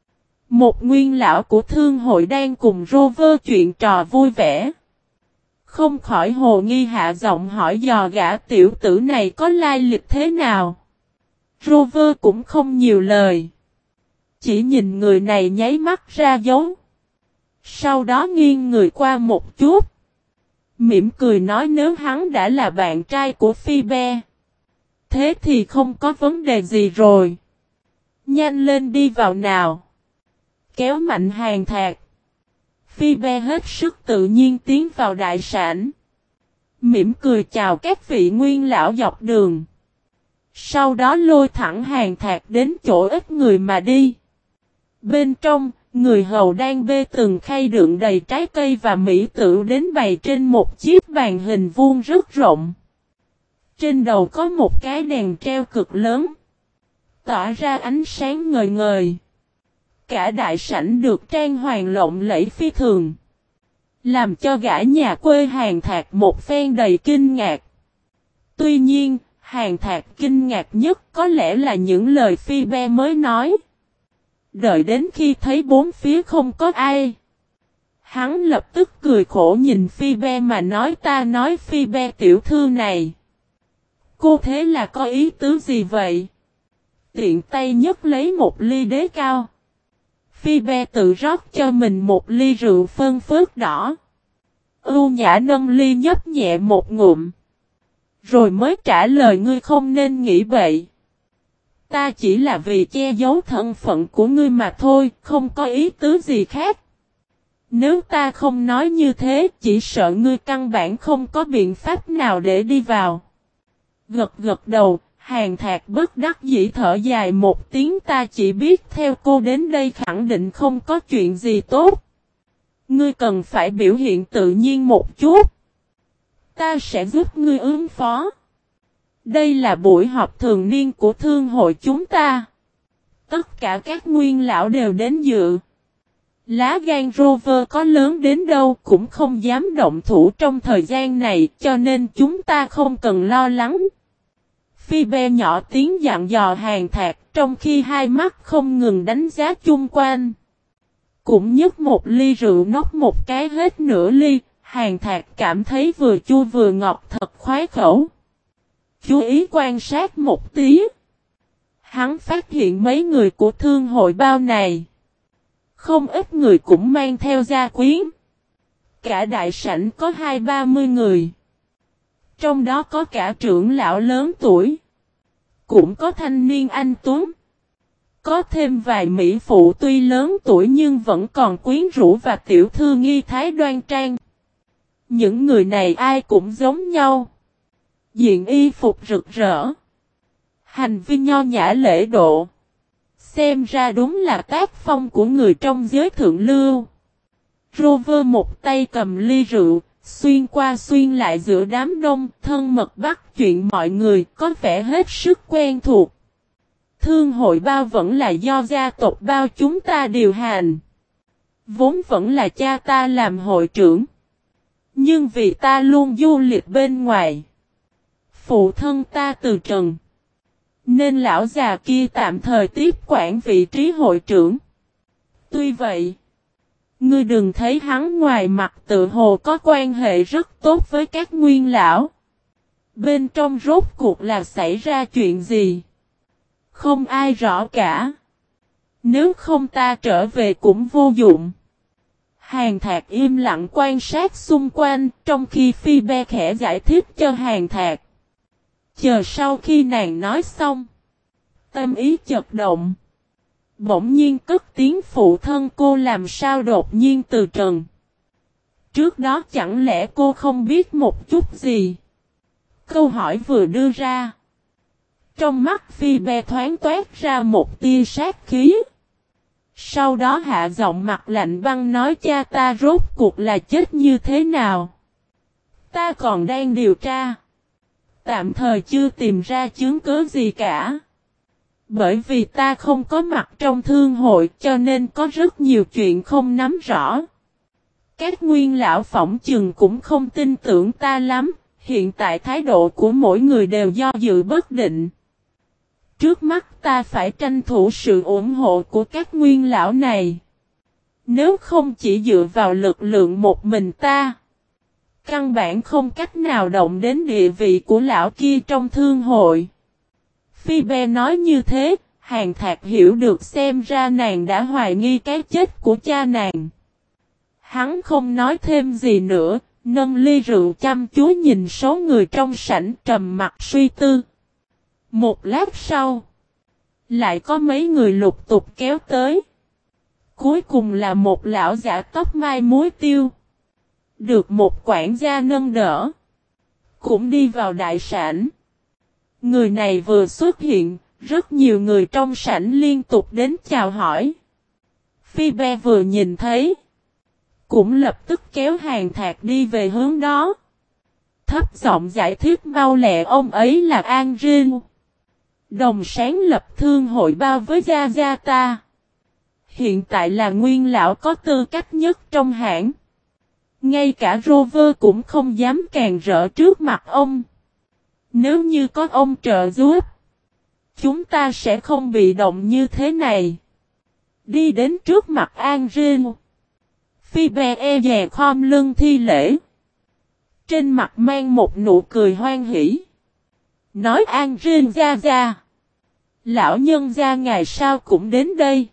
Một nguyên lão của thương hội đang cùng Rover chuyện trò vui vẻ. Không khỏi hồ nghi hạ giọng hỏi dò gã tiểu tử này có lai lịch thế nào. Rover cũng không nhiều lời. Chỉ nhìn người này nháy mắt ra dấu. Sau đó nghiêng người qua một chút. Mỉm cười nói nếu hắn đã là bạn trai của Phi-be. Thế thì không có vấn đề gì rồi. Nhanh lên đi vào nào. Kéo mạnh Hàn Thạc. Phi-be hết sức tự nhiên tiến vào đại sảnh. Mỉm cười chào các vị nguyên lão dọc đường. Sau đó lôi thẳng Hàn Thạc đến chỗ ít người mà đi. Bên trong, người hầu đang bê từng khay đựng đầy trái cây và mỹ tửu đến bày trên một chiếc bàn hình vuông rất rộng. Trên đầu có một cái đèn treo cực lớn. Tỏa ra ánh sáng ngời ngời. Cả đại sảnh được trang hoàng lộng lẫy phi thường. Làm cho gã nhà quê Hàn Thạc một phen đầy kinh ngạc. Tuy nhiên, Hàn Thạc kinh ngạc nhất có lẽ là những lời Phi-be mới nói. Đợi đến khi thấy bốn phía không có ai. Hắn lập tức cười khổ nhìn Phi-be mà nói ta nói Phi-be tiểu thư này. Cô thế là có ý tứ gì vậy? Tiện tay nhấc lấy một ly đế cao. Phi-be tự rót cho mình một ly rượu phân phớt đỏ. Ưu nhã nâng ly nhấp nhẹ một ngụm. Rồi mới trả lời ngươi không nên nghĩ vậy. Ta chỉ là vì che giấu thân phận của ngươi mà thôi, không có ý tứ gì khác. Nếu ta không nói như thế, chỉ sợ ngươi căn bản không có biện pháp nào để đi vào. Gật gật đầu, Hàn Thạc bất đắc dĩ thở dài một tiếng ta chỉ biết theo cô đến đây khẳng định không có chuyện gì tốt. Ngươi cần phải biểu hiện tự nhiên một chút. Ta sẽ giúp ngươi ứng phó. Đây là buổi họp thường niên của thương hội chúng ta. Tất cả các nguyên lão đều đến dự. Lá gan Rover có lớn đến đâu cũng không dám động thủ trong thời gian này cho nên chúng ta không cần lo lắng. Phi-be nhỏ tiếng dặn dò Hàn Thạc trong khi hai mắt không ngừng đánh giá chung quanh. Cũng nhấc một ly rượu nốc một cái hết nửa ly, Hàn Thạc cảm thấy vừa chua vừa ngọt thật khoái khẩu. Chú ý quan sát một tí. Hắn phát hiện mấy người của thương hội bao này. Không ít người cũng mang theo gia quyến. Cả đại sảnh có 20-30 người. Trong đó có cả trưởng lão lớn tuổi. Cũng có thanh niên anh tuấn. Có thêm vài mỹ phụ tuy lớn tuổi nhưng vẫn còn quyến rũ và tiểu thư nghi thái đoan trang. Những người này ai cũng giống nhau. Diện y phục rực rỡ. Hành vi nho nhã lễ độ. Xem ra đúng là tác phong của người trong giới thượng lưu. Rover một tay cầm ly rượu, xuyên qua xuyên lại giữa đám đông, thân mật bắt chuyện mọi người, có vẻ hết sức quen thuộc. Thương hội Bao vẫn là do gia tộc Bao chúng ta điều hành. Vốn vẫn là cha ta làm hội trưởng. Nhưng vì ta luôn du lịch bên ngoài. Phụ thân ta từ trần. Nên lão già kia tạm thời tiếp quản vị trí hội trưởng. Tuy vậy, ngươi đừng thấy hắn ngoài mặt tự hồ có quan hệ rất tốt với các nguyên lão. Bên trong rốt cuộc là xảy ra chuyện gì? Không ai rõ cả. Nếu không ta trở về cũng vô dụng. Hàn Thạc im lặng quan sát xung quanh, trong khi Phi Be khẽ giải thích cho Hàn Thạc. Chờ sau khi nàng nói xong, tâm ý chợt động. Bỗng nhiên cất tiếng phụ thân cô làm sao đột nhiên từ trần. Trước đó chẳng lẽ cô không biết một chút gì? Câu hỏi vừa đưa ra. Trong mắt Phi Be thoáng toát ra một tia sát khí. Sau đó hạ giọng mặt lạnh băng nói cha ta rốt cuộc là chết như thế nào? Ta còn đang điều tra. Tạm thời chưa tìm ra chứng cứ gì cả. Bởi vì ta không có mặt trong thương hội cho nên có rất nhiều chuyện không nắm rõ. Các nguyên lão phỏng chừng cũng không tin tưởng ta lắm. Hiện tại thái độ của mỗi người đều do dự bất định. Trước mắt ta phải tranh thủ sự ủng hộ của các nguyên lão này. Nếu không chỉ dựa vào lực lượng một mình ta, căn bản không cách nào động đến địa vị của lão kia trong thương hội. Phi Be nói như thế, Hàn Thạc hiểu được xem ra nàng đã hoài nghi cái chết của cha nàng. Hắn không nói thêm gì nữa, nâng ly rượu chăm chú nhìn số người trong sảnh trầm mặt suy tư. Một lát sau, lại có mấy người lục tục kéo tới. Cuối cùng là một lão giả tóc mai muối tiêu. Được một quản gia nâng đỡ. Cũng đi vào đại sảnh. Người này vừa xuất hiện, rất nhiều người trong sảnh liên tục đến chào hỏi. Phi Be vừa nhìn thấy, cũng lập tức kéo Hàn Thạc đi về hướng đó. Thấp giọng giải thích mau lẹ ông ấy là An Rin. Đồng sáng lập thương hội Bao với gia gia ta. Hiện tại là nguyên lão có tư cách nhất trong hãng. Ngay cả Rover cũng không dám càng rỡ trước mặt ông. Nếu như có ông trợ giúp, chúng ta sẽ không bị động như thế này. Đi đến trước mặt An Rin. Phi Be e dè khom lưng thi lễ. Trên mặt mang một nụ cười hoan hỉ. Nói An Rin gia gia. Lão nhân gia ngày sau cũng đến đây.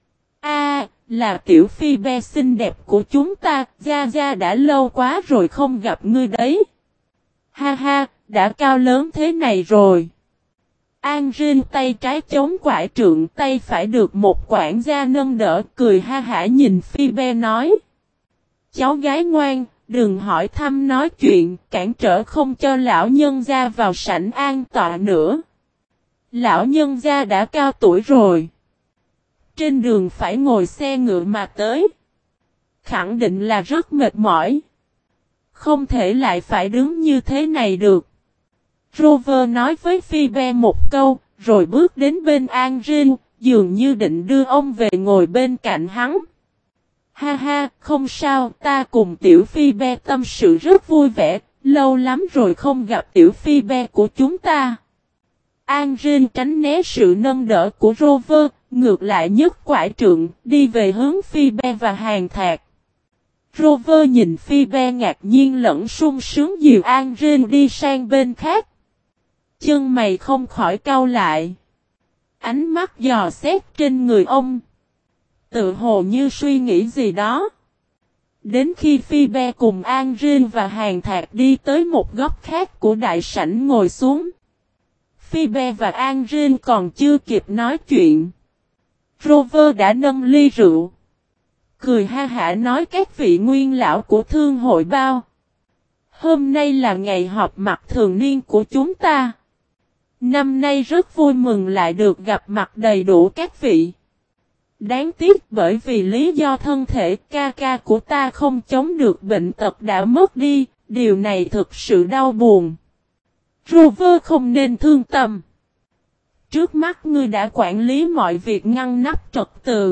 Là tiểu Phi Be xinh đẹp của chúng ta, gia gia đã lâu quá rồi không gặp ngươi đấy. Ha ha, đã cao lớn thế này rồi. An Rin tay trái chống quải trượng, tay phải được một quản gia nâng đỡ, cười ha hả nhìn Phi Be nói. Cháu gái ngoan, đừng hỏi thăm nói chuyện, cản trở không cho lão nhân gia vào sảnh an tọa nữa. Lão nhân gia đã cao tuổi rồi. Trên đường phải ngồi xe ngựa mà tới. Khẳng định là rất mệt mỏi. Không thể lại phải đứng như thế này được. Rover nói với Phi Be một câu, rồi bước đến bên An Rin, dường như định đưa ông về ngồi bên cạnh hắn. Ha ha, không sao, ta cùng tiểu Phi Be tâm sự rất vui vẻ, lâu lắm rồi không gặp tiểu Phi Be của chúng ta. An Rin tránh né sự nâng đỡ của Rover, ngược lại nhấc quải trượng, đi về hướng Phi Be và Hàn Thạc. Rover nhìn Phi Be ngạc nhiên lẫn sung sướng dìu An Rin đi sang bên khác. Chân mày không khỏi cau lại. Ánh mắt dò xét trên người ông. Tự hồ như suy nghĩ gì đó. Đến khi Phi Be cùng An Rin và Hàn Thạc đi tới một góc khác của đại sảnh ngồi xuống. Phi Be và An Rin còn chưa kịp nói chuyện. Rover đã nâng ly rượu. Cười ha hả nói các vị nguyên lão của thương hội Bao. Hôm nay là ngày họp mặt thường niên của chúng ta. Năm nay rất vui mừng lại được gặp mặt đầy đủ các vị. Đáng tiếc bởi vì lý do thân thể ca ca của ta không chống được bệnh tật đã mất đi, điều này thực sự đau buồn. Rover không nên thương tâm. Trước mắt ngươi đã quản lý mọi việc ngăn nắp trật tự.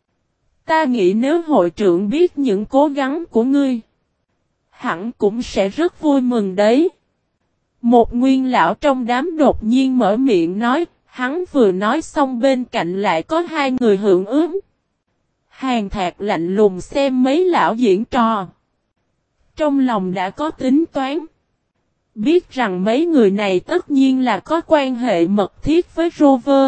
Ta nghĩ nếu hội trưởng biết những cố gắng của ngươi, hẳn cũng sẽ rất vui mừng đấy. Một nguyên lão trong đám đột nhiên mở miệng nói, hắn vừa nói xong bên cạnh lại có hai người hưởng ứng. Hàn Thạc lạnh lùng xem mấy lão diễn trò. Trong lòng đã có tính toán. Biết rằng mấy người này tất nhiên là có quan hệ mật thiết với Rover.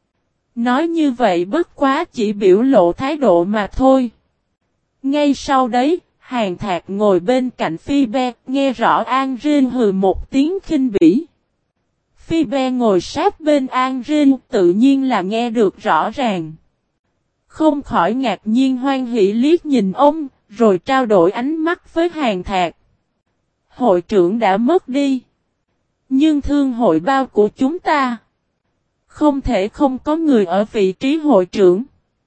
Nói như vậy bất quá chỉ biểu lộ thái độ mà thôi. Ngay sau đấy, Hàn Thạc ngồi bên cạnh Phi Be, nghe rõ An Rin hừ một tiếng khinh bỉ. Phi Be ngồi sát bên An Rin, tự nhiên là nghe được rõ ràng. Không khỏi ngạc nhiên hoan hỉ liếc nhìn ông, rồi trao đổi ánh mắt với Hàn Thạc. Hội trưởng đã mất đi. Nhưng thương hội bao của chúng ta không thể không có người ở vị trí hội trưởng.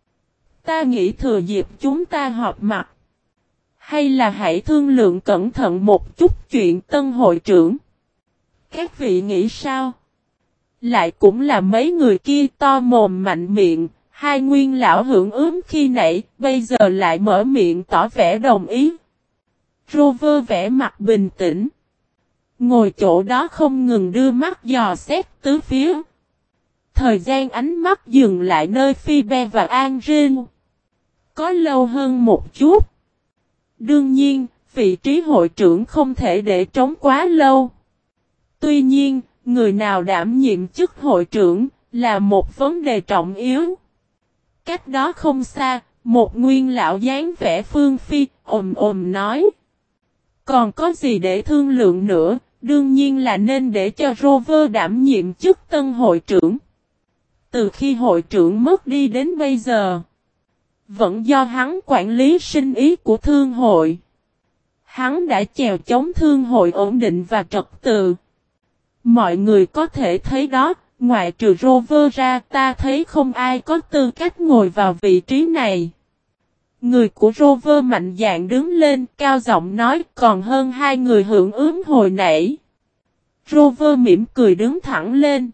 Ta nghĩ thừa dịp chúng ta họp mặt, hay là hãy thương lượng cẩn thận một chút chuyện tân hội trưởng. Các vị nghĩ sao? Lại cũng là mấy người kia to mồm mạnh miệng, hai nguyên lão hưởng ứng khi nãy, bây giờ lại mở miệng tỏ vẻ đồng ý. Rover vẻ mặt bình tĩnh. Ngồi chỗ đó không ngừng đưa mắt dò xét tứ phía. Thời gian ánh mắt dừng lại nơi Phi Be và An Rin. Có lâu hơn một chút. Đương nhiên, vị trí hội trưởng không thể để trống quá lâu. Tuy nhiên, người nào đảm nhiệm chức hội trưởng là một vấn đề trọng yếu. Cách đó không xa, một nguyên lão dáng vẻ phương phi, nói. Còn có gì để thương lượng nữa, đương nhiên là nên để cho Rover đảm nhiệm chức tân hội trưởng. Từ khi hội trưởng mất đi đến bây giờ, vẫn do hắn quản lý sinh ý của thương hội. Hắn đã chèo chống thương hội ổn định và trật tự. Mọi người có thể thấy đó, ngoại trừ Rover ra ta thấy không ai có tư cách ngồi vào vị trí này. Người của Rover mạnh dạn đứng lên cao giọng nói còn hơn hai người hưởng ứng hồi nãy. Rover mỉm cười đứng thẳng lên.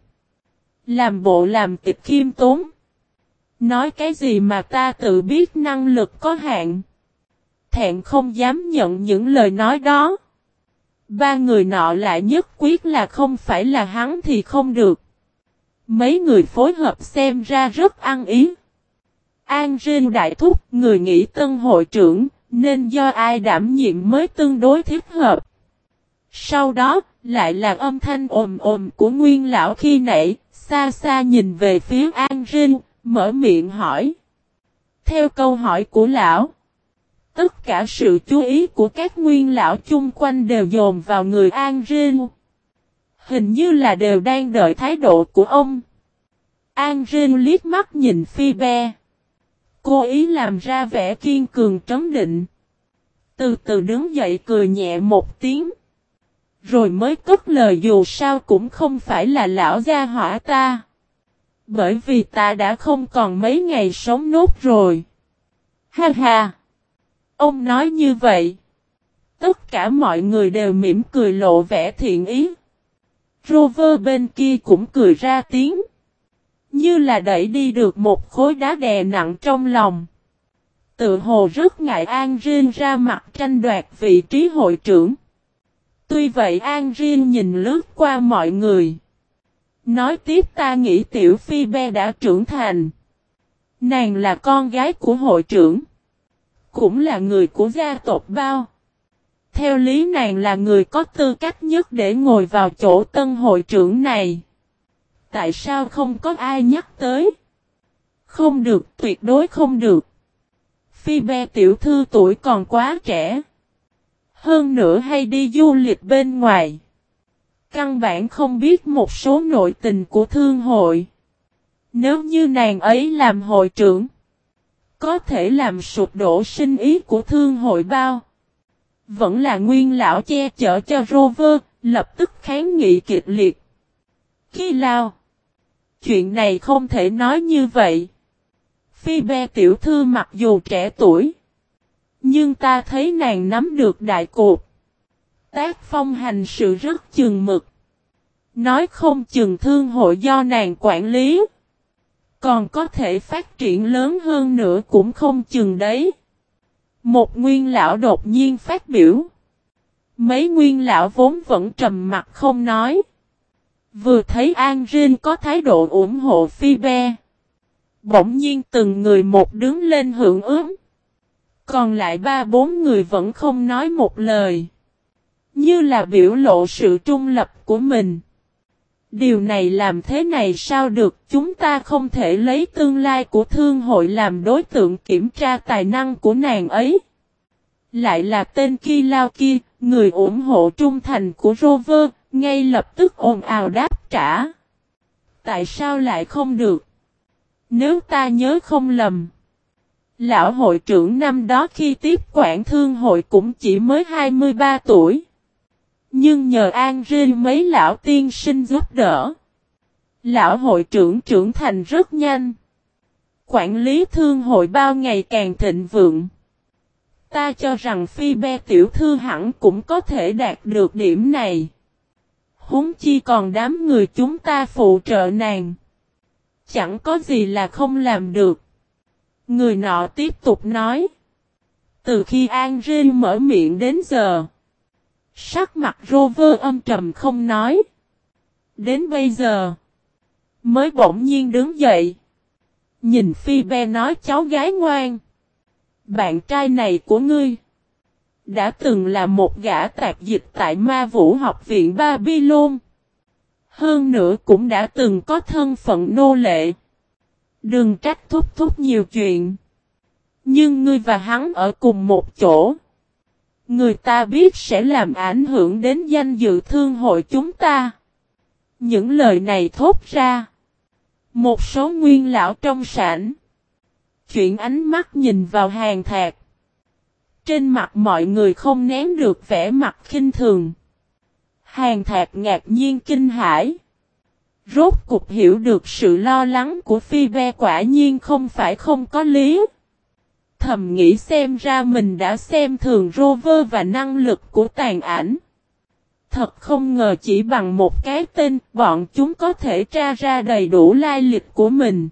Làm bộ làm tịch khiêm tốn. Nói cái gì mà ta tự biết năng lực có hạn. Thẹn không dám nhận những lời nói đó. Ba người nọ lại nhất quyết là không phải là hắn thì không được. Mấy người phối hợp xem ra rất ăn ý. An Rin đại thúc người nghĩ tân hội trưởng nên do ai đảm nhiệm mới tương đối thích hợp. Sau đó lại là âm thanh ồm của nguyên lão khi nãy xa xa nhìn về phía An Rin mở miệng hỏi. Theo câu hỏi của lão, tất cả sự chú ý của các nguyên lão chung quanh đều dồn vào người An Rin. Hình như là đều đang đợi thái độ của ông. An Rin liếc mắt nhìn Phi Be. Cố ý làm ra vẻ kiên cường trấn định. Từ từ đứng dậy cười nhẹ một tiếng. Rồi mới cất lời dù sao cũng không phải là lão gia hỏa ta. Bởi vì ta đã không còn mấy ngày sống nốt rồi. Ha ha. Ông nói như vậy. Tất cả mọi người đều mỉm cười lộ vẻ thiện ý. Rover bên kia cũng cười ra tiếng. Như là đẩy đi được một khối đá đè nặng trong lòng. Tự hồ rất ngại An Rin ra mặt tranh đoạt vị trí hội trưởng. Tuy vậy An Rin nhìn lướt qua mọi người. Nói tiếp ta nghĩ tiểu Phi Be đã trưởng thành. Nàng là con gái của hội trưởng. Cũng là người của gia tộc Bao. Theo lý nàng là người có tư cách nhất để ngồi vào chỗ tân hội trưởng này. Tại sao không có ai nhắc tới? Không được, tuyệt đối không được. Phi Be tiểu thư tuổi còn quá trẻ. Hơn nữa hay đi du lịch bên ngoài. Căn bản không biết một số nội tình của thương hội. Nếu như nàng ấy làm hội trưởng, có thể làm sụp đổ sinh ý của thương hội Bao. Vẫn là nguyên lão che chở cho Rover, lập tức kháng nghị kịch liệt. Khi lao. Chuyện này không thể nói như vậy. Phi Be tiểu thư mặc dù trẻ tuổi, nhưng ta thấy nàng nắm được đại cục. Tác phong hành sự rất chừng mực. Nói không chừng thương hội do nàng quản lý. Còn có thể phát triển lớn hơn nữa cũng không chừng đấy. Một nguyên lão đột nhiên phát biểu. Mấy nguyên lão vốn vẫn trầm mặt không nói. Vừa thấy Angel có thái độ ủng hộ Phoebe. Bỗng nhiên từng người một đứng lên hưởng ứng. Còn lại 3-4 người vẫn không nói một lời. Như là biểu lộ sự trung lập của mình. Điều này làm thế này sao được, chúng ta không thể lấy tương lai của thương hội làm đối tượng kiểm tra tài năng của nàng ấy. Lại là tên Ki Lao kia, người ủng hộ trung thành của Rover, ngay lập tức ồn ào đáp trả. Tại sao lại không được? Nếu ta nhớ không lầm, lão hội trưởng năm đó khi tiếp quản thương hội cũng chỉ mới 23 tuổi. Nhưng nhờ Angel mấy lão tiên sinh giúp đỡ, lão hội trưởng trưởng thành rất nhanh. Quản lý thương hội bao ngày càng thịnh vượng. Ta cho rằng Phoebe tiểu thư hẳn cũng có thể đạt được điểm này. Huống chi còn đám người chúng ta phụ trợ nàng. Chẳng có gì là không làm được. Người nọ tiếp tục nói. Từ khi Angel mở miệng đến giờ, sắc mặt Rover âm trầm không nói. Đến bây giờ, mới bỗng nhiên đứng dậy. Nhìn Phoebe nói cháu gái ngoan. Bạn trai này của ngươi đã từng là một gã tạp dịch tại Ma Vũ học viện Babylon. Hơn nữa cũng đã từng có thân phận nô lệ. Đừng trách thúc thúc nhiều chuyện. Nhưng ngươi và hắn ở cùng một chỗ. Người ta biết sẽ làm ảnh hưởng đến danh dự thương hội chúng ta. Những lời này thốt ra. Một số nguyên lão trong sảnh chuyển ánh mắt nhìn vào Hàn Thạc. Trên mặt mọi người không nén được vẻ mặt khinh thường. Hàn Thạc ngạc nhiên kinh hãi. Rốt cục hiểu được sự lo lắng của Phoebe quả nhiên không phải không có lý. Thầm nghĩ xem ra mình đã xem thường Rover và năng lực của tàn ảnh. Thật không ngờ chỉ bằng một cái tên, bọn chúng có thể tra ra đầy đủ lai lịch của mình.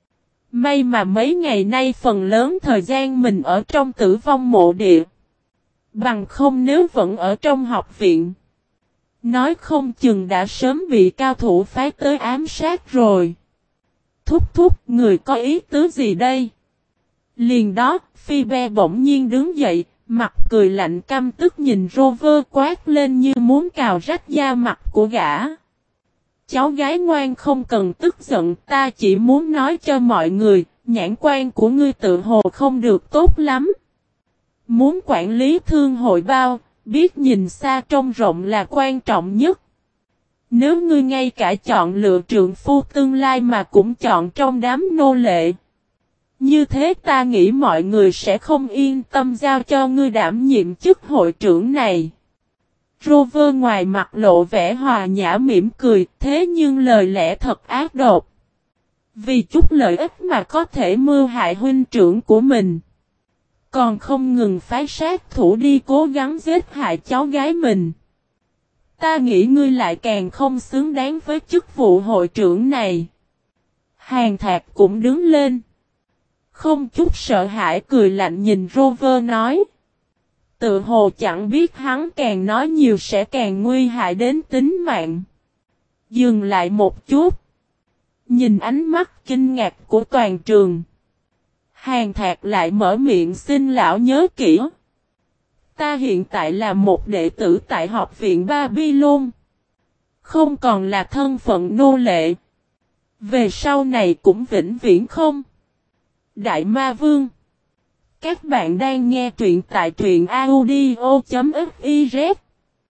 May mà mấy ngày nay phần lớn thời gian mình ở trong tử vong mộ địa. Bằng không nếu vẫn ở trong học viện, nói không chừng đã sớm bị cao thủ phái tới ám sát rồi. Thúc thúc, người có ý tứ gì đây? Liền đó, Phoebe bỗng nhiên đứng dậy, mặt cười lạnh căm tức nhìn Rover quát lên như muốn cào rách da mặt của gã. Cháu gái ngoan không cần tức giận, ta chỉ muốn nói cho mọi người, nhãn quan của ngươi tự hồ không được tốt lắm. Muốn quản lý thương hội bao, biết nhìn xa trông rộng là quan trọng nhất. Nếu ngươi ngay cả chọn lựa trượng phu tương lai mà cũng chọn trong đám nô lệ, như thế ta nghĩ mọi người sẽ không yên tâm giao cho ngươi đảm nhiệm chức hội trưởng này. Rover ngoài mặt lộ vẻ hòa nhã mỉm cười, thế nhưng lời lẽ thật ác độc. Vì chút lợi ích mà có thể mưu hại huynh trưởng của mình. Còn không ngừng phái sát thủ đi cố gắng giết hại cháu gái mình. Ta nghĩ ngươi lại càng không xứng đáng với chức vụ hội trưởng này. Hàn Thạc cũng đứng lên. Không chút sợ hãi cười lạnh nhìn Rover nói. Tự hồ chẳng biết hắn càng nói nhiều sẽ càng nguy hại đến tính mạng. Dừng lại một chút. Nhìn ánh mắt kinh ngạc của toàn trường. Hàn Thạc lại mở miệng xin lão nhớ kỹ. Ta hiện tại là một đệ tử tại học viện Babylon. Không còn là thân phận nô lệ. Về sau này cũng vĩnh viễn không. Đại Ma Vương. Các bạn đang nghe truyện tại truyện audio.fiz.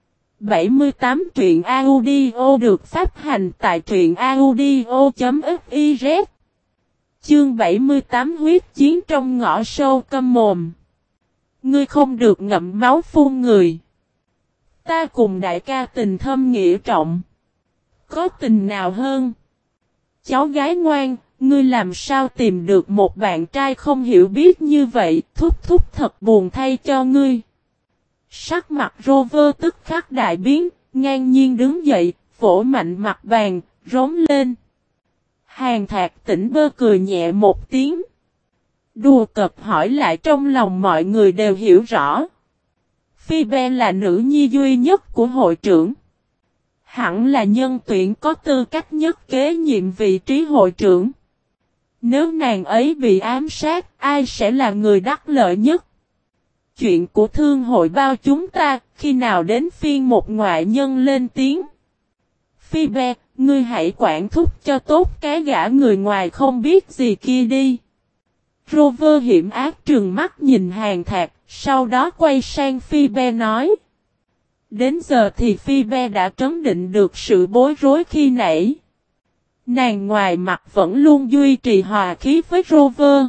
78 truyện audio được phát hành tại truyện audio.fiz. Chương 78 huyết chiến trong ngõ sâu câm mồm. Ngươi không được ngậm máu phun người. Ta cùng đại ca tình thâm nghĩa trọng. Có tình nào hơn? Cháu gái ngoan, ngươi làm sao tìm được một bạn trai không hiểu biết như vậy, thúc thúc thật buồn thay cho ngươi. Sắc mặt Rover tức khắc đại biến, ngang nhiên đứng dậy, vỗ mạnh mặt bàn, rống lên. Hàng Thạc tỉnh bơ cười nhẹ một tiếng. Đùa cợt hỏi lại trong lòng mọi người đều hiểu rõ. Phi Be là nữ nhi duy nhất của hội trưởng. Hẳn là nhân tuyển có tư cách nhất kế nhiệm vị trí hội trưởng. Nếu nàng ấy bị ám sát, ai sẽ là người đắc lợi nhất? Chuyện của thương hội bao chúng ta, khi nào đến phiên một ngoại nhân lên tiếng? Phi Be, ngươi hãy quản thúc cho tốt cái gã người ngoài không biết gì kia đi. Rover hiểm ác trừng mắt nhìn Hàng Thạc, sau đó quay sang Phi Be nói. Đến giờ thì Phi Be đã trấn định được sự bối rối khi nãy. Nàng ngoài mặt vẫn luôn duy trì hòa khí với Rover.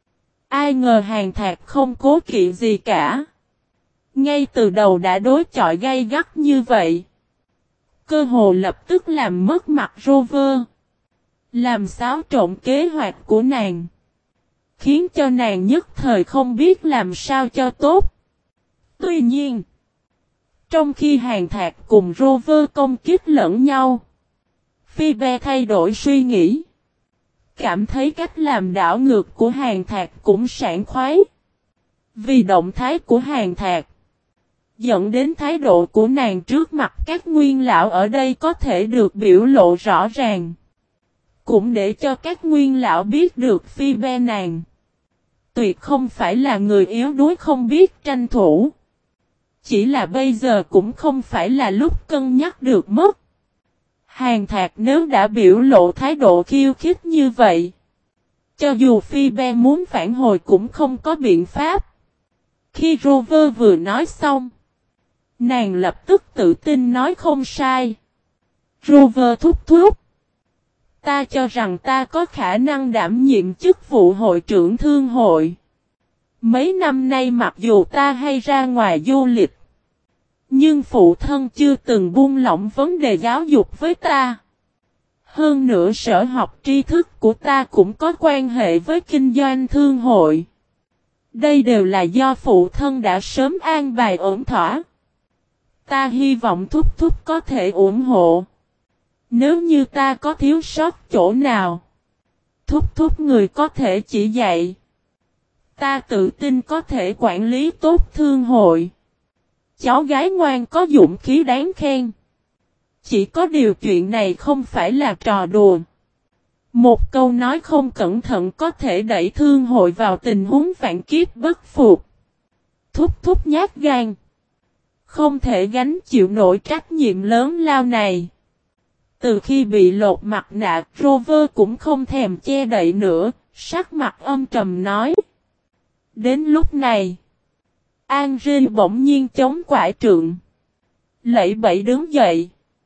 Ai ngờ Hàng Thạc không cố kỵ gì cả. Ngay từ đầu đã đối chọi gay gắt như vậy. Cơ hồ lập tức làm mất mặt Rover. Làm xáo trộn kế hoạch của nàng. Khiến cho nàng nhất thời không biết làm sao cho tốt. Tuy nhiên, trong khi Hàng Thạc cùng Rover công kích lẫn nhau, Phi Be thay đổi suy nghĩ. Cảm thấy cách làm đảo ngược của Hàng Thạc cũng sảng khoái. Vì động thái của Hàng Thạc dẫn đến thái độ của nàng trước mặt các nguyên lão ở đây có thể được biểu lộ rõ ràng. Cũng để cho các nguyên lão biết được Phi Be nàng tuyệt không phải là người yếu đuối không biết tranh thủ. Chỉ là bây giờ cũng không phải là lúc cân nhắc được mất. Hàng Thạc nếu đã biểu lộ thái độ khiêu khích như vậy, cho dù Phi Be muốn phản hồi cũng không có biện pháp. Khi Rover vừa nói xong, nàng lập tức tự tin nói không sai. Rover thúc thúc. Ta cho rằng ta có khả năng đảm nhiệm chức vụ hội trưởng thương hội. Mấy năm nay mặc dù ta hay ra ngoài du lịch, nhưng phụ thân chưa từng buông lỏng vấn đề giáo dục với ta. Hơn nữa sở học tri thức của ta cũng có quan hệ với kinh doanh thương hội. Đây đều là do phụ thân đã sớm an bài ổn thỏa. Ta hy vọng thúc thúc có thể ủng hộ. Nếu như ta có thiếu sót chỗ nào, thúc thúc người có thể chỉ dạy. Ta tự tin có thể quản lý tốt thương hội. Cháu gái ngoan có dũng khí đáng khen. Chỉ có điều chuyện này không phải là trò đùa. Một câu nói không cẩn thận có thể đẩy thương hội vào tình huống vạn kiếp bất phục. Thúc thúc nhát gan. Không thể gánh chịu nổi trách nhiệm lớn lao này. Từ khi bị lột mặt nạ, Rover cũng không thèm che đậy nữa, sắc mặt âm trầm nói. Đến lúc này, Angel bỗng nhiên chống quải trượng. Lẫy bẫy đứng dậy.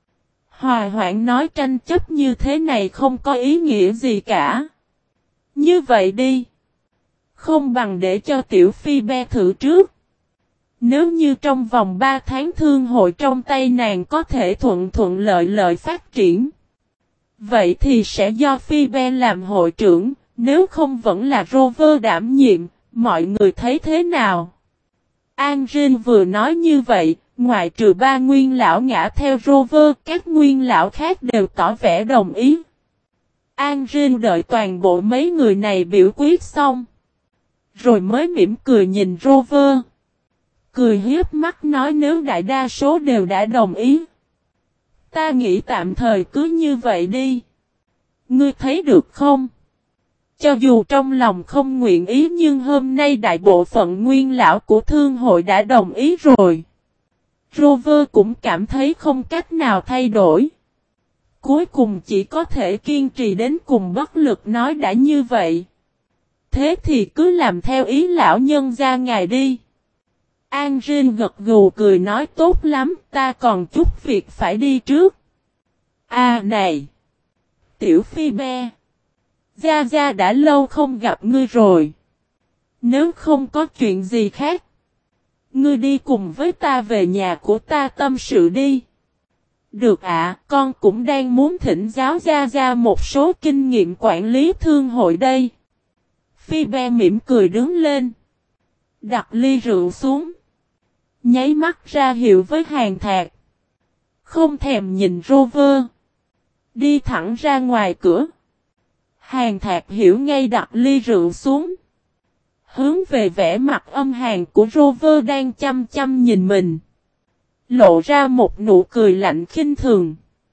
Hòa hoãn nói tranh chấp như thế này không có ý nghĩa gì cả. Như vậy đi. Không bằng để cho tiểu Phi Be thử trước. Nếu như trong vòng 3 tháng thương hội trong tay nàng có thể thuận lợi phát triển. Vậy thì sẽ do Phi Be làm hội trưởng, nếu không vẫn là Rover đảm nhiệm, mọi người thấy thế nào? Angel vừa nói như vậy, ngoại trừ 3 nguyên lão ngã theo Rover, các nguyên lão khác đều tỏ vẻ đồng ý. Angel đợi toàn bộ mấy người này biểu quyết xong, rồi mới mỉm cười nhìn Rover. Cười hiếp mắt nói nếu đại đa số đều đã đồng ý. Ta nghĩ tạm thời cứ như vậy đi. Ngươi thấy được không? Cho dù trong lòng không nguyện ý nhưng hôm nay đại bộ phận nguyên lão của thương hội đã đồng ý rồi. Rover cũng cảm thấy không cách nào thay đổi. Cuối cùng chỉ có thể kiên trì đến cùng bất lực nói đã như vậy. Thế thì cứ làm theo ý lão nhân gia ngài đi. Angel gật gù cười nói tốt lắm, ta còn chút việc phải đi trước. À này! Tiểu Phi Be! Gia Gia đã lâu không gặp ngươi rồi. Nếu không có chuyện gì khác, ngươi đi cùng với ta về nhà của ta tâm sự đi. Được ạ, con cũng đang muốn thỉnh giáo Gia Gia một số kinh nghiệm quản lý thương hội đây. Phi Be mỉm cười đứng lên. Đặt ly rượu xuống. Nháy mắt ra hiệu với Hàng Thạc. Không thèm nhìn Rover. Đi thẳng ra ngoài cửa. Hàn Thạc hiểu ngay đặt ly rượu xuống. Hướng về vẻ mặt âm hàn của Rover đang chăm chăm nhìn mình. Lộ ra một nụ cười lạnh khinh thường.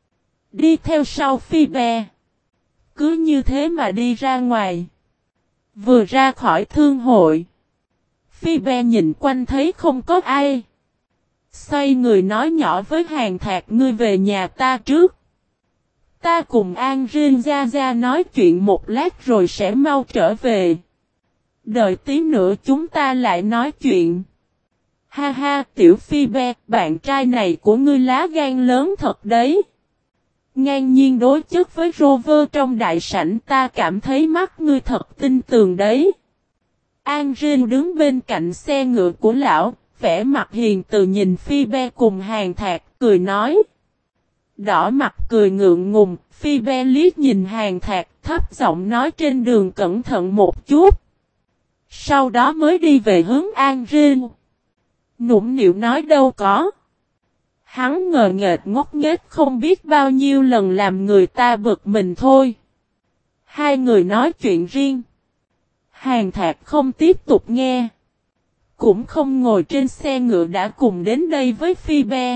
Đi theo sau Phoebe. Cứ như thế mà đi ra ngoài. Vừa ra khỏi thương hội. Phoebe nhìn quanh thấy không có ai. Xoay người nói nhỏ với Hàn Thạc, ngươi về nhà ta trước. Ta cùng An Gia nói chuyện một lát rồi sẽ mau trở về. Đợi tí nữa chúng ta lại nói chuyện. Ha ha, tiểu Phoebe, bạn trai này của ngươi lá gan lớn thật đấy. Ngang nhiên đối chất với Rover trong đại sảnh, ta cảm thấy mắt ngươi thật tinh tường đấy. Angel đứng bên cạnh xe ngựa của lão, vẻ mặt hiền từ nhìn Phoebe cùng Hàn Thạc, cười nói. Đỏ mặt cười ngượng ngùng, Phoebe liếc nhìn Hàn Thạc, thấp giọng nói trên đường cẩn thận một chút. Sau đó mới đi về hướng Angel. Nũng nịu nói đâu có. Hắn ngờ nghệch ngốc nghếch không biết bao nhiêu lần làm người ta bực mình thôi. Hai người nói chuyện riêng. Hàn Thạc không tiếp tục nghe. Cũng không ngồi trên xe ngựa đã cùng đến đây với Phoebe.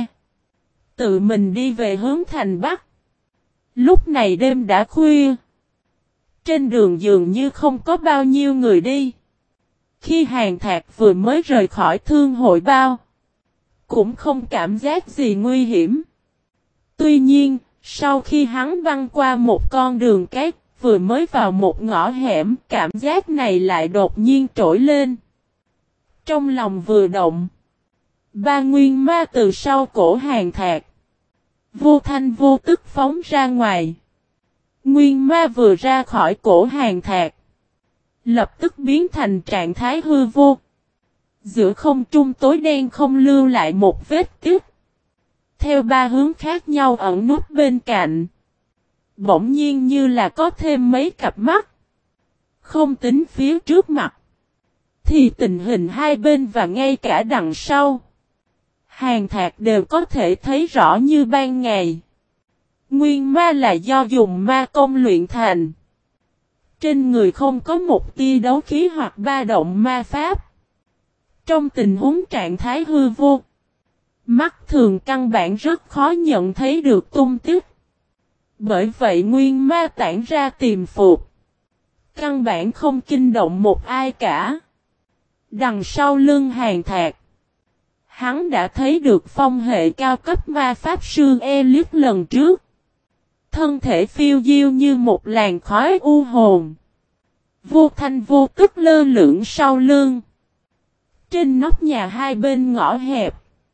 Tự mình đi về hướng thành Bắc. Lúc này đêm đã khuya. Trên đường dường như không có bao nhiêu người đi. Khi Hàn Thạc vừa mới rời khỏi thương hội bao. Cũng không cảm giác gì nguy hiểm. Tuy nhiên, sau khi hắn băng qua một con đường cát, vừa mới vào một ngõ hẻm, cảm giác này lại đột nhiên trỗi lên. Trong lòng vừa động. Ba nguyên ma từ sau cổ Hàn Thạc. Vô thanh vô tức phóng ra ngoài. Nguyên ma vừa ra khỏi cổ Hàn Thạc. Lập tức biến thành trạng thái hư vô. Giữa không trung tối đen không lưu lại một vết tích. Theo ba hướng khác nhau ẩn nút bên cạnh. Bỗng nhiên như là có thêm mấy cặp mắt. Không tính phía trước mặt. Thì tình hình hai bên và ngay cả đằng sau. Hàn Thạc đều có thể thấy rõ như ban ngày. Nguyên ma là do dùng ma công luyện thành. Trên người không có một tia đấu khí hoặc ba động ma pháp. Trong tình huống trạng thái hư vô, mắt thường căn bản rất khó nhận thấy được tung tích. Bởi vậy nguyên ma tản ra tiềm phục. Căn bản không kinh động một ai cả. Đằng sau lưng Hàn Thạc, hắn đã thấy được phong hệ cao cấp ma pháp sư Elite lần trước. Thân thể phiêu diêu như một làn khói u hồn. Vô thanh vô tức lơ lửng sau lưng. Trên nóc nhà hai bên ngõ hẹp.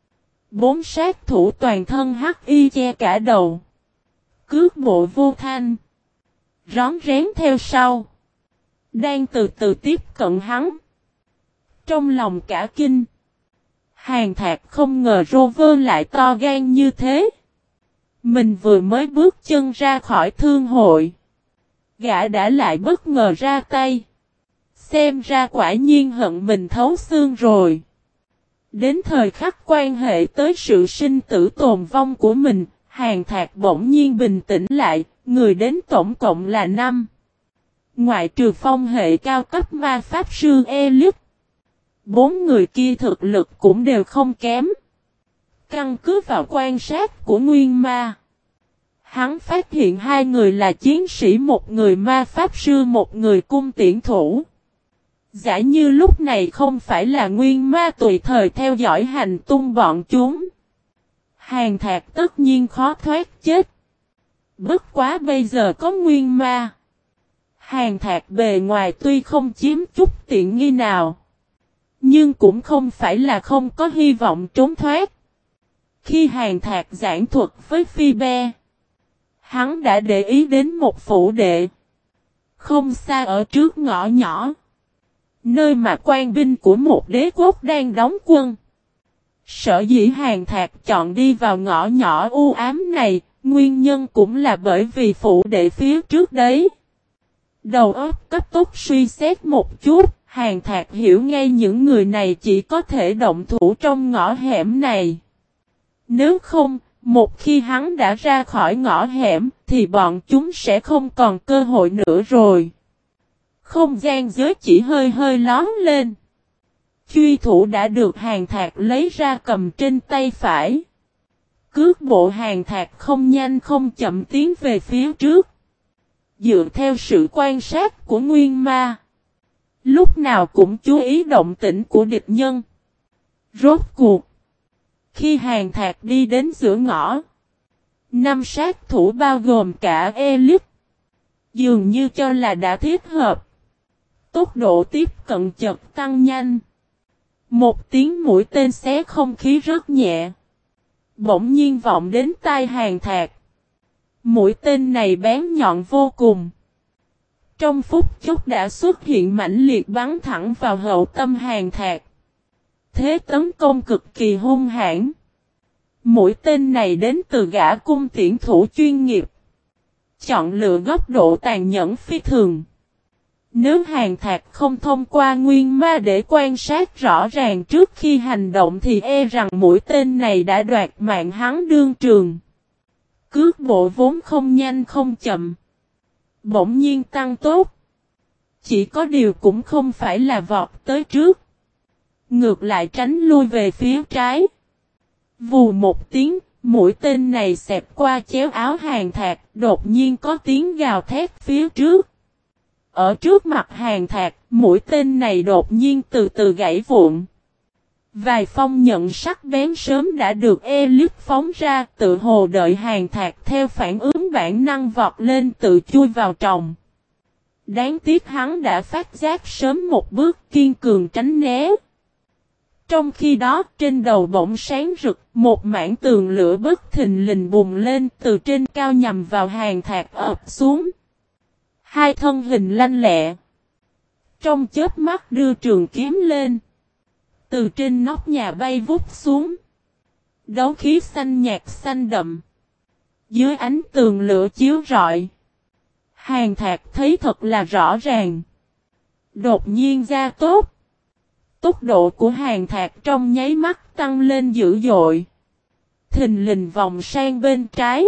4 sát thủ toàn thân hắc y che cả đầu. Cước bộ vô thanh. Rón rén theo sau. Đang từ từ tiếp cận hắn. Trong lòng cả kinh. Hàn Thạc không ngờ Rover lại to gan như thế. Mình vừa mới bước chân ra khỏi thương hội. Gã đã lại bất ngờ ra tay. Xem ra quả nhiên hận mình thấu xương rồi. Đến thời khắc quan hệ tới sự sinh tử tồn vong của mình, Hàn Thạc bỗng nhiên bình tĩnh lại, người đến tổng cộng là 5. Ngoại trừ phong hệ cao cấp ma pháp sư Elite. 4 người kia thực lực cũng đều không kém. Căn cứ vào quan sát của Nguyên Ma, hắn phát hiện 2 người là chiến sĩ, một người ma pháp sư, một người cung tiễn thủ. Giả như lúc này không phải là Nguyên Ma tùy thời theo dõi hành tung bọn chúng, Hàn Thạc tất nhiên khó thoát chết. Bất quá bây giờ có Nguyên Ma, Hàn Thạc bề ngoài tuy không chiếm chút tiện nghi nào, nhưng cũng không phải là không có hy vọng trốn thoát. Khi Hàn Thạc giảng thuật với Phoebe, hắn đã để ý đến một phủ đệ không xa ở trước ngõ nhỏ, nơi mà quan binh của một đế quốc đang đóng quân. Sở dĩ Hàn Thạc chọn đi vào ngõ nhỏ u ám này, nguyên nhân cũng là bởi vì phủ đệ phía trước đấy. Đầu óc cấp tốc suy xét một chút, Hàn Thạc hiểu ngay những người này chỉ có thể động thủ trong ngõ hẻm này. Nếu không, Một khi hắn đã ra khỏi ngõ hẻm thì bọn chúng sẽ không còn cơ hội nữa rồi. Không gian giới chỉ hơi hơi lóm lên. Truy thủ đã được Hàn Thạc lấy ra cầm trên tay phải. Cước bộ Hàn Thạc không nhanh không chậm tiến về phía trước. Dựa theo sự quan sát của Nguyên Ma, lúc nào cũng chú ý động tĩnh của địch nhân. Rốt cuộc, khi Hàn Thạc đi đến giữa ngõ, 5 sát thủ bao gồm cả Elite, dường như cho là đã thiết hợp. Tốc độ tiếp cận chợt tăng nhanh. Một tiếng mũi tên xé không khí rất nhẹ, bỗng nhiên vọng đến tai Hàn Thạc. Mũi tên này bén nhọn vô cùng. Trong phút chốc đã xuất hiện mãnh liệt bắn thẳng vào hậu tâm Hàn Thạc. Thế tấn công cực kỳ hung hãn. Mũi tên này đến từ gã cung tiễn thủ chuyên nghiệp. Chọn lựa góc độ tàn nhẫn phi thường. Nếu Hàn Thạc không thông qua Nguyên Ma để quan sát rõ ràng trước khi hành động thì e rằng mũi tên này đã đoạt mạng hắn đương trường. Cước bộ vốn không nhanh không chậm, bỗng nhiên tăng tốt. Chỉ có điều cũng không phải là vọt tới trước, ngược lại tránh lui về phía trái. Vù một tiếng, mũi tên này xẹt qua chéo áo Hàn Thạc, đột nhiên có tiếng gào thét phía trước. Ở trước mặt Hàn Thạc, mũi tên này đột nhiên từ từ gãy vụn. Vài phong nhận sắc bén sớm đã được Elite phóng ra, tự hồ đợi Hàn Thạc theo phản ứng bản năng vọt lên tự chui vào tròng. Đáng tiếc hắn đã phát giác sớm một bước, kiên cường tránh né. Trong khi đó trên đầu bỗng sáng rực, một mảng tường lửa bất thình lình bùng lên từ trên cao nhằm vào Hàn Thạc ập xuống. Hai thân hình lanh lẹ, trong chớp mắt đưa trường kiếm lên, từ trên nóc nhà bay vút xuống. Đấu khí xanh nhạt xanh đậm, dưới ánh tường lửa chiếu rọi, Hàn Thạc thấy thật là rõ ràng. Đột nhiên ra tốt. Tốc độ của Hàn Thạc trong nháy mắt tăng lên dữ dội. Thình lình vòng sang bên trái.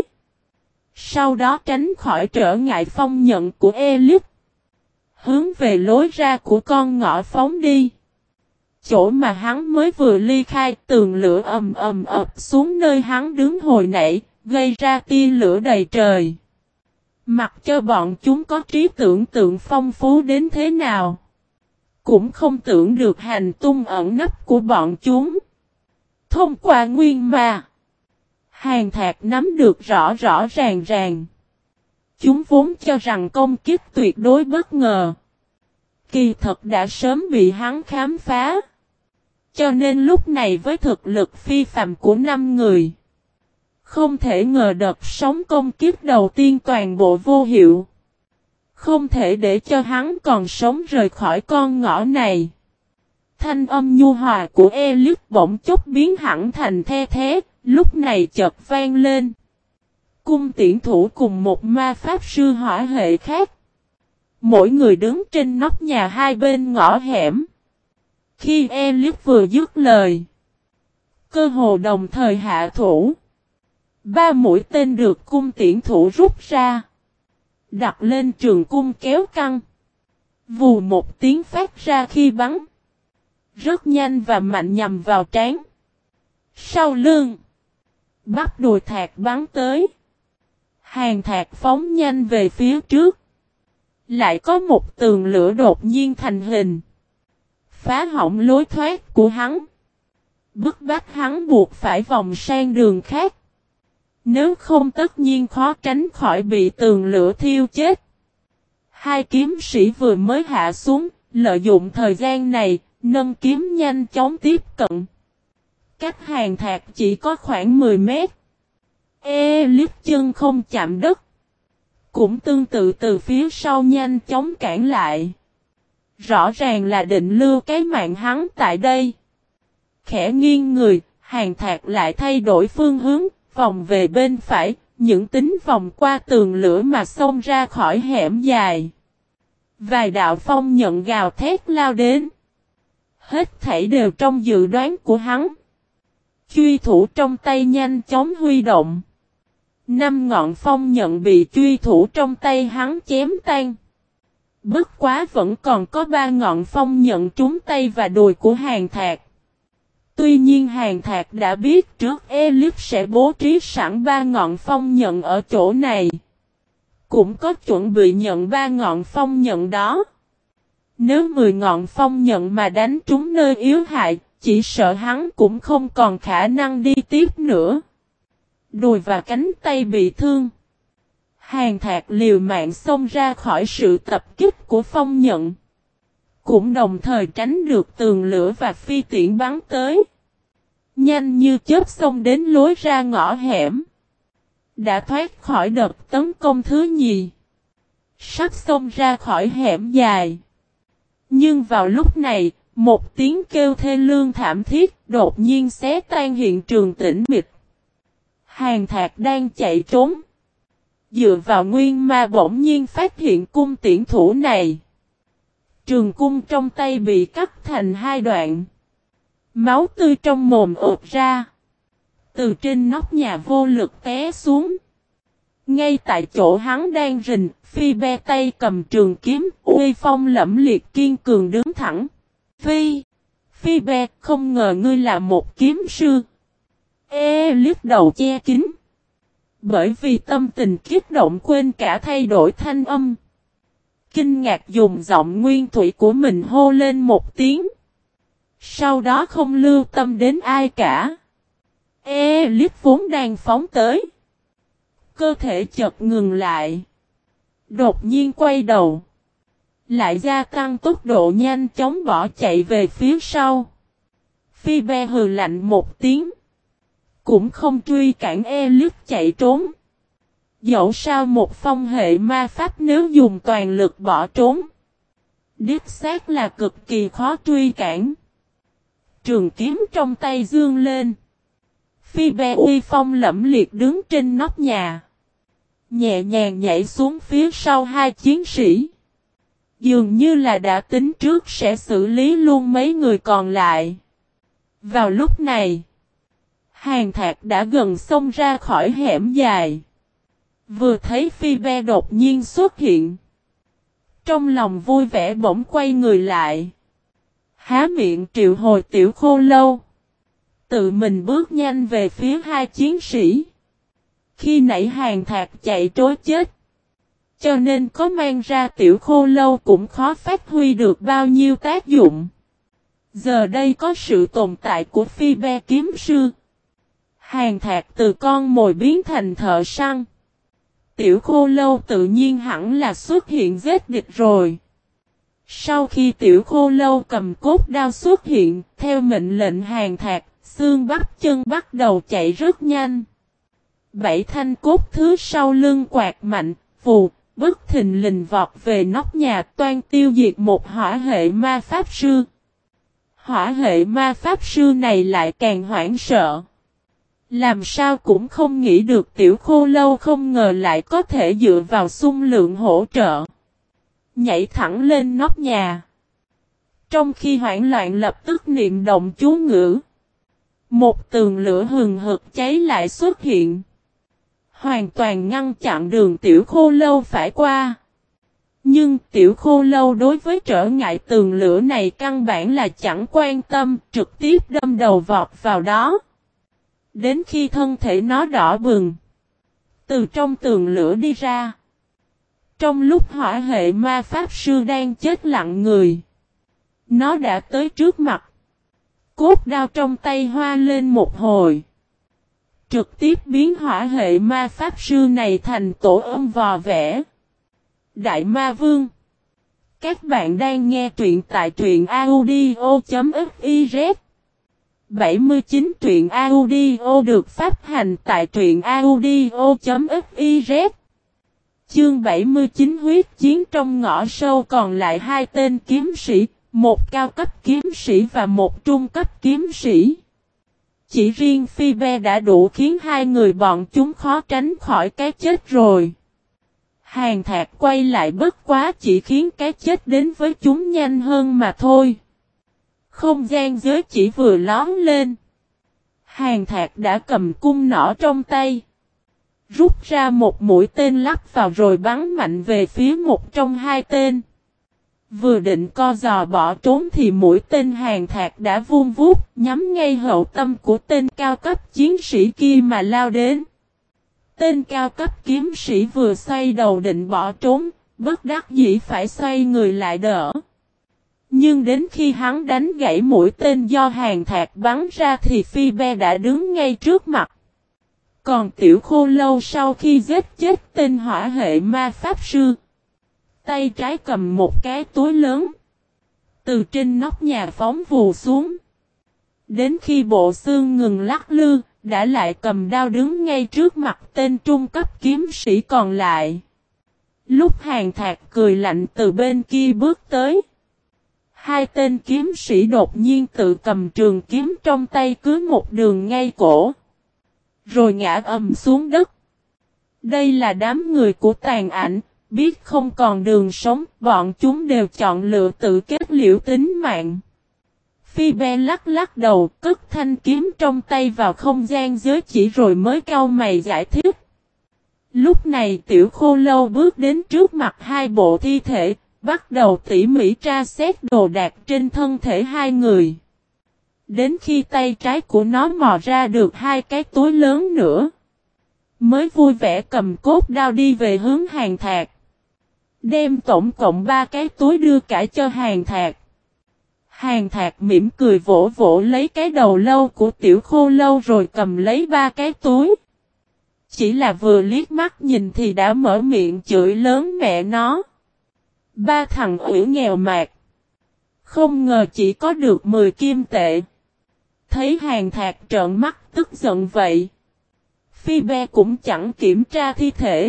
Sau đó tránh khỏi trở ngại phong nhận của Elite. Hướng về lối ra của con ngõ phóng đi. Chỗ mà hắn mới vừa ly khai, tường lửa ầm ầm ập xuống nơi hắn đứng hồi nãy, gây ra tia lửa đầy trời. Mặc cho bọn chúng có trí tưởng tượng phong phú đến thế nào, cũng không tưởng được hành tung ẩn nấp của bọn chúng. Thông qua Nguyên Ma, Hàn Thạc nắm được rõ rõ ràng. Chúng vốn cho rằng công kích tuyệt đối bất ngờ, kỳ thật đã sớm bị hắn khám phá. Cho nên lúc này với thực lực phi phàm của 5 người, không thể ngờ đợt sóng công kích đầu tiên toàn bộ vô hiệu. Không thể để cho hắn còn sống rời khỏi con ngõ này. Thanh âm nhu hòa của Elite bỗng chốc biến hẳn thành the thế, lúc này chợt vang lên. Cung tiễn thủ cùng một ma pháp sư hỏa hệ khác. Mỗi người đứng trên nóc nhà hai bên ngõ hẻm. Khi Elite vừa dứt lời, cơ hồ đồng thời hạ thủ. 3 mũi tên được cung tiễn thủ rút ra, đặt lên trường cung kéo căng. Vù một tiếng phát ra khi bắn. Rất nhanh và mạnh nhằm vào trán, sau lưng, bắp đùi Thạc bắn tới. Hàn Thạc phóng nhanh về phía trước. Lại có một tường lửa đột nhiên thành hình, phá hỏng lối thoát của hắn, bức bách hắn buộc phải vòng sang đường khác. Nếu không tất nhiên khó tránh khỏi bị tường lửa thiêu chết. Hai kiếm sĩ vừa mới hạ xuống, lợi dụng thời gian này, nâng kiếm nhanh chóng tiếp cận. Cách Hàn Thạc chỉ có khoảng 10 mét. Elite chân không chạm đất, cũng tương tự từ phía sau nhanh chóng cản lại. Rõ ràng là định lưu cái mạng hắn tại đây. Khẽ nghiêng người, Hàn Thạc lại thay đổi phương hướng, vòng về bên phải, những tính vòng qua tường lửa mà xông ra khỏi hẻm dài. Vài đạo phong nhận gào thét lao đến. Hết thảy đều trong dự đoán của hắn. Truy thủ trong tay nhanh chóng huy động. 5 ngọn phong nhận bị truy thủ trong tay hắn chém tan. Bất quá vẫn còn có 3 ngọn phong nhận trúng tay và đùi của Hàn Thạc. Tuy nhiên Hàn Thạc đã biết trước Elip sẽ bố trí sẵn 3 ngọn phong nhận ở chỗ này. Cũng có chuẩn bị nhận 3 ngọn phong nhận đó. Nếu 10 ngọn phong nhận mà đánh trúng nơi yếu hại, chỉ sợ hắn cũng không còn khả năng đi tiếp nữa. Đùi và cánh tay bị thương. Hàn Thạc liều mạng xông ra khỏi sự tập kích của phong nhận. Cũng đồng thời tránh được tường lửa và phi tiễn bắn tới. Nhanh như chớp xông đến lối ra ngõ hẻm. Đã thoát khỏi đợt tấn công thứ nhì. Sắp xông ra khỏi hẻm dài. Nhưng vào lúc này, một tiếng kêu thê lương thảm thiết đột nhiên xé tan hiện trường tĩnh mịch. Hàn Thạc đang chạy trốn. Dựa vào nguyên ma bỗng nhiên phát hiện cung tiễn thủ này. Trường cung trong tay bị cắt thành 2 đoạn. Máu tươi trong mồm ộp ra. Từ trên nóc nhà vô lực té xuống. Ngay tại chỗ hắn đang rình, Phi be tay cầm trường kiếm, uy phong lẫm liệt kiên cường đứng thẳng. Phi be, không ngờ ngươi là một kiếm sư. Liếc đầu che kín. Bởi vì tâm tình kích động quên cả thay đổi thanh âm. Kinh ngạc dùng giọng nguyên thủy của mình hô lên một tiếng. Sau đó không lưu tâm đến ai cả. Liếc vốn đang phóng tới. Cơ thể chợt ngừng lại. Đột nhiên quay đầu. Lại gia tăng tốc độ nhanh chóng bỏ chạy về phía sau. Phi be hừ lạnh một tiếng. Cũng không truy cản Elip chạy trốn. Dẫu sao một phong hệ ma pháp nếu dùng toàn lực bỏ trốn. Đích xác là cực kỳ khó truy cản. Trường kiếm trong tay dương lên. Phi be uy phong lẫm liệt đứng trên nóc nhà. Nhẹ nhàng nhảy xuống phía sau 2 chiến sĩ. Dường như là đã tính trước sẽ xử lý luôn mấy người còn lại. Vào lúc này, Hàn Thạc đã gần xông ra khỏi hẻm dài. Vừa thấy Phi be đột nhiên xuất hiện. Trong lòng vui vẻ bỗng quay người lại. Há miệng triệu hồi Tiểu Khô Lâu. Tự mình bước nhanh về phía 2 chiến sĩ. Khi nãy Hàn Thạc chạy trối chết. Cho nên có mang ra Tiểu Khô Lâu cũng khó phát huy được bao nhiêu tác dụng. Giờ đây có sự tồn tại của Phi be kiếm sư. Hàn Thạc từ con mồi biến thành thợ săn. Tiểu Khô Lâu tự nhiên hẳn là xuất hiện giết địch rồi. Sau khi Tiểu Khô Lâu cầm cốt đao xuất hiện, theo mệnh lệnh Hàn Thạc, xương bắp chân bắt đầu chạy rất nhanh. 7 thanh cốt thứ sau lưng quạt mạnh, vù, bất thình lình vọt về nóc nhà toan tiêu diệt một hỏa hệ ma pháp sư. Hỏa hệ ma pháp sư này lại càng hoảng sợ. Làm sao cũng không nghĩ được Tiểu Khô Lâu không ngờ lại có thể dựa vào xung lượng hỗ trợ. Nhảy thẳng lên nóc nhà. Trong khi hoảng loạn lập tức niệm động chú ngữ. Một tường lửa hừng hực cháy lại xuất hiện. Hoàn toàn ngăn chặn đường Tiểu Khô Lâu phải qua. Nhưng Tiểu Khô Lâu đối với trở ngại tường lửa này căn bản là chẳng quan tâm, trực tiếp đâm đầu vọt vào đó. Đến khi thân thể nó đỏ bừng. Từ trong tường lửa đi ra. Trong lúc hỏa hệ ma pháp sư đang chết lặng người. Nó đã tới trước mặt. Cốt đao trong tay hoa lên một hồi. Trực tiếp biến hỏa hệ ma pháp sư này thành tổ ong vò vẽ. Đại Ma Vương. Các bạn đang nghe truyện tại truyện audio.fiz. 79 truyện audio được phát hành tại truyện audio.fiz. Chương 79 huyết chiến trong ngõ sâu còn lại 2 tên kiếm sĩ, một cao cấp kiếm sĩ và một trung cấp kiếm sĩ. Chỉ riêng Phi be đã đủ khiến 2 người bọn chúng khó tránh khỏi cái chết rồi. Hàn Thạc quay lại bất quá chỉ khiến cái chết đến với chúng nhanh hơn mà thôi. Không gian giới chỉ vừa lóm lên. Hàn Thạc đã cầm cung nỏ trong tay. Rút ra một mũi tên lắp vào rồi bắn mạnh về phía một trong hai tên. Vừa định co giò bỏ trốn thì mũi tên Hàn Thạc đã vung vút nhắm ngay hậu tâm của tên cao cấp chiến sĩ kia mà lao đến. Tên cao cấp kiếm sĩ vừa xoay đầu định bỏ trốn, bất đắc dĩ phải xoay người lại đỡ. Nhưng đến khi hắn đánh gãy mũi tên do Hàn Thạc bắn ra thì Phi Be đã đứng ngay trước mặt. Còn Tiểu Khô Lâu sau khi giết chết tên hỏa hệ ma pháp sư, tay trái cầm một cái túi lớn, từ trên nóc nhà phóng vù xuống. Đến khi bộ xương ngừng lắc lư, đã lại cầm đao đứng ngay trước mặt tên trung cấp kiếm sĩ còn lại. Lúc Hàn Thạc cười lạnh từ bên kia bước tới, hai tên kiếm sĩ đột nhiên tự cầm trường kiếm trong tay cứ một đường ngay cổ, rồi ngã ầm xuống đất. Đây là đám người của Tàn Ảnh, biết không còn đường sống, bọn chúng đều chọn lựa tự kết liễu tính mạng. Phi Be lắc lắc đầu, cất thanh kiếm trong tay vào không gian giới chỉ rồi mới cau mày giải thích. Lúc này Tiểu Khô Lâu bước đến trước mặt hai bộ thi thể, bắt đầu tỉ mỉ tra xét đồ đạc trên thân thể hai người. Đến khi tay trái của nó mò ra được hai cái túi lớn nữa, mới vui vẻ cầm cốt đao đi về hướng Hàn Thạc. Đem tổng cộng 3 cái túi đưa cả cho Hàn Thạc. Hàn Thạc mỉm cười vỗ vỗ lấy cái đầu lâu của Tiểu Khô Lâu rồi cầm lấy 3 cái túi. Chỉ là vừa liếc mắt nhìn thì đã mở miệng chửi lớn mẹ nó. Ba thằng ủy nghèo mạt. Không ngờ chỉ có được 10 kim tệ. Thấy Hàn Thạc trợn mắt tức giận vậy, Phi Be cũng chẳng kiểm tra thi thể.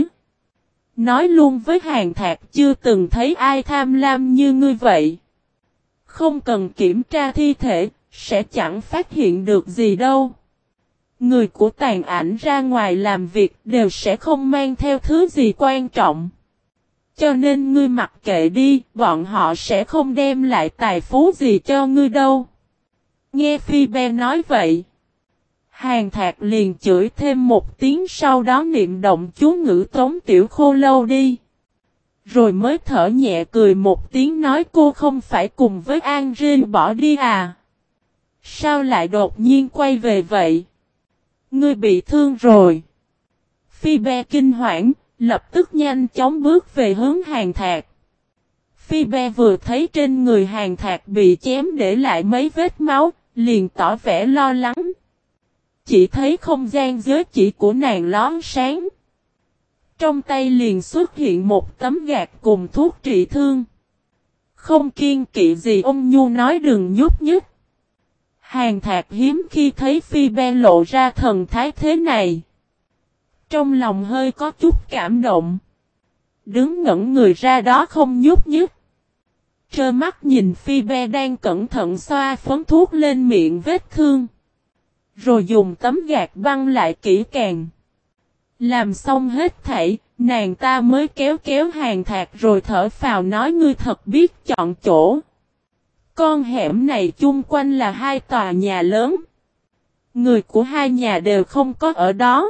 Nói luôn với Hàn Thạc chưa từng thấy ai tham lam như ngươi vậy. Không cần kiểm tra thi thể, sẽ chẳng phát hiện được gì đâu. Người của Tàn Ảnh ra ngoài làm việc đều sẽ không mang theo thứ gì quan trọng. Cho nên ngươi mặc kệ đi, bọn họ sẽ không đem lại tài phú gì cho ngươi đâu. Nghe Phi Be nói vậy, Hàn Thạc liền chửi thêm một tiếng, sau đó niệm động chú ngữ tống Tiểu Khô Lâu đi. Rồi mới thở nhẹ cười một tiếng nói cô không phải cùng với An Rin bỏ đi à? Sao lại đột nhiên quay về vậy? Ngươi bị thương rồi. Phi Be kinh hoảng, lập tức nhanh chóng bước về hướng Hàn Thạc. Phi Be vừa thấy trên người Hàn Thạc bị chém để lại mấy vết máu, liền tỏ vẻ lo lắng. Chỉ thấy không gian giới chỉ của nàng lón sáng. Trong tay liền xuất hiện một tấm gạt cùng thuốc trị thương. Không kiêng kỵ gì ôn nhu nói đừng nhúc nhích. Hàn Thạc hiếm khi thấy Phi Be lộ ra thần thái thế này. Trong lòng hơi có chút cảm động. Đứng ngẩn người ra đó không nhúc nhích. Trơ mắt nhìn Phi Be đang cẩn thận xoa phấn thuốc lên miệng vết thương. Rồi dùng tấm gạt băng lại kỹ càng. Làm xong hết thảy, nàng ta mới kéo kéo Hàn Thạc rồi thở phào nói ngươi thật biết chọn chỗ. Con hẻm này chung quanh là 2 tòa nhà lớn. Người của 2 nhà đều không có ở đó.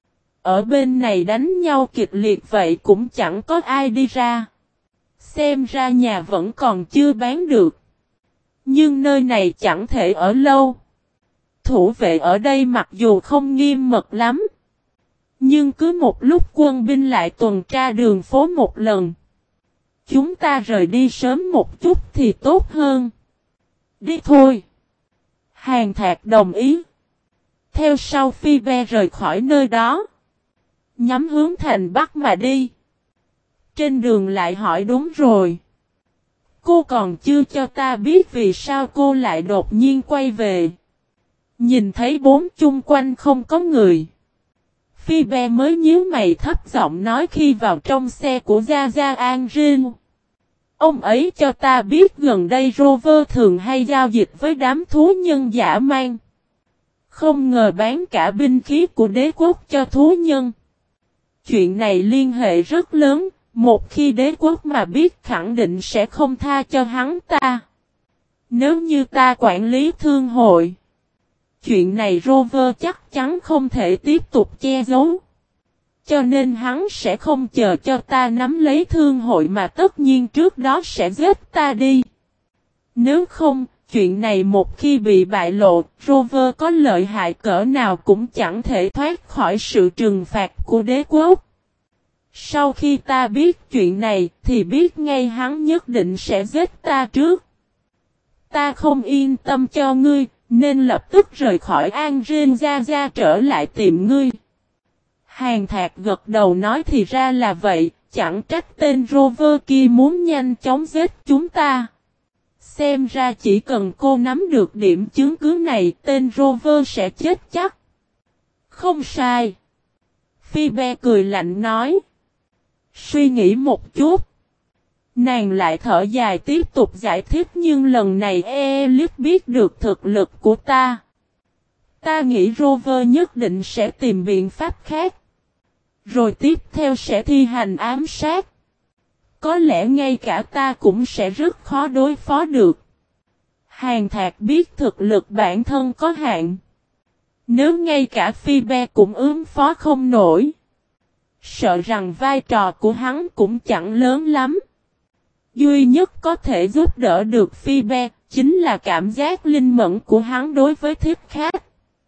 Ở bên này đánh nhau kịch liệt vậy cũng chẳng có ai đi ra. Xem ra nhà vẫn còn chưa bán được. Nhưng nơi này chẳng thể ở lâu. Thủ vệ ở đây mặc dù không nghiêm mật lắm, nhưng cứ một lúc quân binh lại tuần tra đường phố một lần. Chúng ta rời đi sớm một chút thì tốt hơn. Đi thôi. Hàn Thạc đồng ý. Theo sau Phi Be rời khỏi nơi đó, nhắm hướng thành Bắc mà đi. Trên đường lại hỏi đúng rồi. Cô còn chưa cho ta biết vì sao cô lại đột nhiên quay về. Nhìn thấy bốn chung quanh không có người, Phi Be mới nhíu mày thấp giọng nói khi vào trong xe của Gia Gia An Rin. Ông ấy cho ta biết gần đây Rover thường hay giao dịch với đám thú nhân dã man. Không ngờ bán cả binh khí của đế quốc cho thú nhân. Chuyện này liên hệ rất lớn, một khi đế quốc mà biết khẳng định sẽ không tha cho hắn ta. Nếu như ta quản lý thương hội, chuyện này Rover chắc chắn không thể tiếp tục che giấu. Cho nên hắn sẽ không chờ cho ta nắm lấy thương hội mà tất nhiên trước đó sẽ giết ta đi. Nếu không, chuyện này một khi bị bại lộ, Rover có lợi hại cỡ nào cũng chẳng thể thoát khỏi sự trừng phạt của đế quốc. Sau khi ta biết chuyện này thì biết ngay hắn nhất định sẽ giết ta trước. Ta không yên tâm cho ngươi, nên lập tức rời khỏi Angrenzia trở lại tìm ngươi. Hàn Thạc gật đầu nói thì ra là vậy, chẳng trách tên Rover kia muốn nhanh chóng giết chúng ta. Xem ra chỉ cần cô nắm được điểm chứng cứ này, tên Rover sẽ chết chắc. Không sai. Phoebe cười lạnh nói. Suy nghĩ một chút. Nàng lại thở dài tiếp tục giải thích nhưng lần này Elif biết được thực lực của ta. Ta nghĩ Rover nhất định sẽ tìm biện pháp khác. Rồi tiếp theo sẽ thi hành ám sát. Có lẽ ngay cả ta cũng sẽ rất khó đối phó được. Hàn Thạc biết thực lực bản thân có hạn. Nếu ngay cả Phoebe cũng ứng phó không nổi. Sợ rằng vai trò của hắn cũng chẳng lớn lắm. Duy nhất có thể giúp đỡ được Phoebe chính là cảm giác linh mẫn của hắn đối với thiếp khác.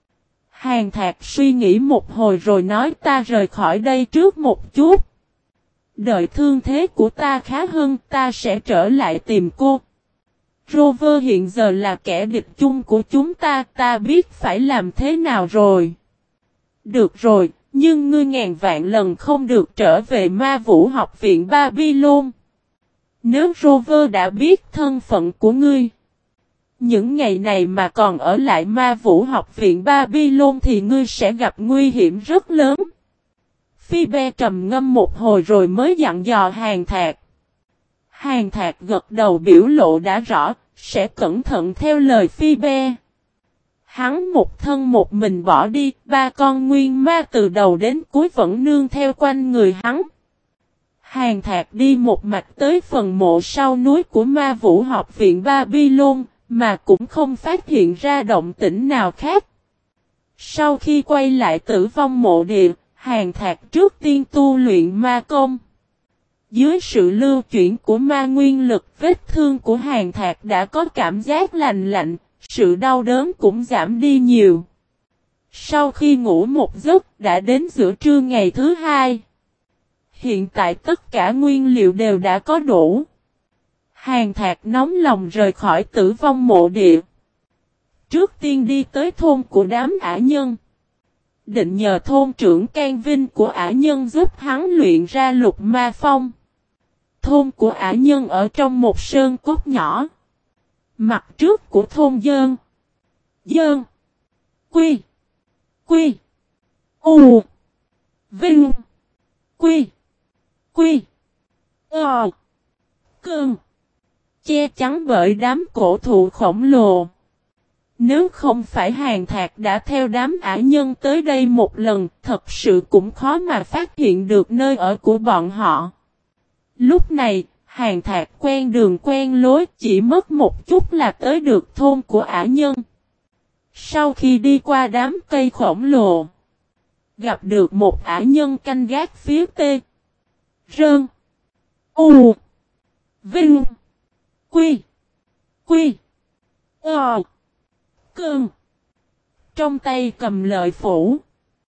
Hàn Thạc suy nghĩ một hồi rồi nói ta rời khỏi đây trước một chút. Đợi thương thế của ta khá hơn ta sẽ trở lại tìm cô. Rover hiện giờ là kẻ địch chung của chúng ta biết phải làm thế nào rồi. Được rồi, nhưng ngươi ngàn vạn lần không được trở về Ma Vũ học viện Babylon. Nếu Rover đã biết thân phận của ngươi, những ngày này mà còn ở lại Ma Vũ học viện Babylon thì ngươi sẽ gặp nguy hiểm rất lớn. Phoebe trầm ngâm một hồi rồi mới dặn dò Hàn Thạc. Hàn Thạc gật đầu biểu lộ đã rõ, sẽ cẩn thận theo lời Phoebe. Hắn một thân một mình bỏ đi, ba con nguyên ma từ đầu đến cuối vẫn nương theo quanh người hắn. Hàn Thạc đi một mạch tới phần mộ sau núi của Ma Vũ học viện Babylon, mà cũng không phát hiện ra động tĩnh nào khác. Sau khi quay lại Tử Vong mộ địa, Hàn Thạc trước tiên tu luyện ma công. Dưới sự lưu chuyển của ma nguyên lực, vết thương của Hàn Thạc đã có cảm giác lành lạnh, sự đau đớn cũng giảm đi nhiều. Sau khi ngủ một giấc, đã đến giữa trưa ngày thứ hai. Hiện tại tất cả nguyên liệu đều đã có đủ. Hàn Thạc nóng lòng rời khỏi Tử Vong mộ địa. Trước tiên đi tới thôn của đám ả nhân. Định nhờ thôn trưởng Can Vinh của ả nhân giúp hắn luyện ra lục ma phong. Thôn của ả nhân ở trong một sơn cốt nhỏ. Mặt trước của thôn Dơn. Dơn. Quy. Quy. U. Vinh. Quy. Quy. Ờ. Cơn. Che chắn bởi đám cổ thụ khổng lồ. Nếu không phải Hàn Thạc đã theo đám ả nhân tới đây một lần, thật sự cũng khó mà phát hiện được nơi ở của bọn họ. Lúc này, Hàn Thạc quen đường quen lối, chỉ mất một chút là tới được thôn của ả nhân. Sau khi đi qua đám cây khổng lồ, gặp được một ả nhân canh gác phía tê. Rơn. U. Vinh. Quy. Quy. Ờ. Cơn. Trong tay cầm lợi phủ.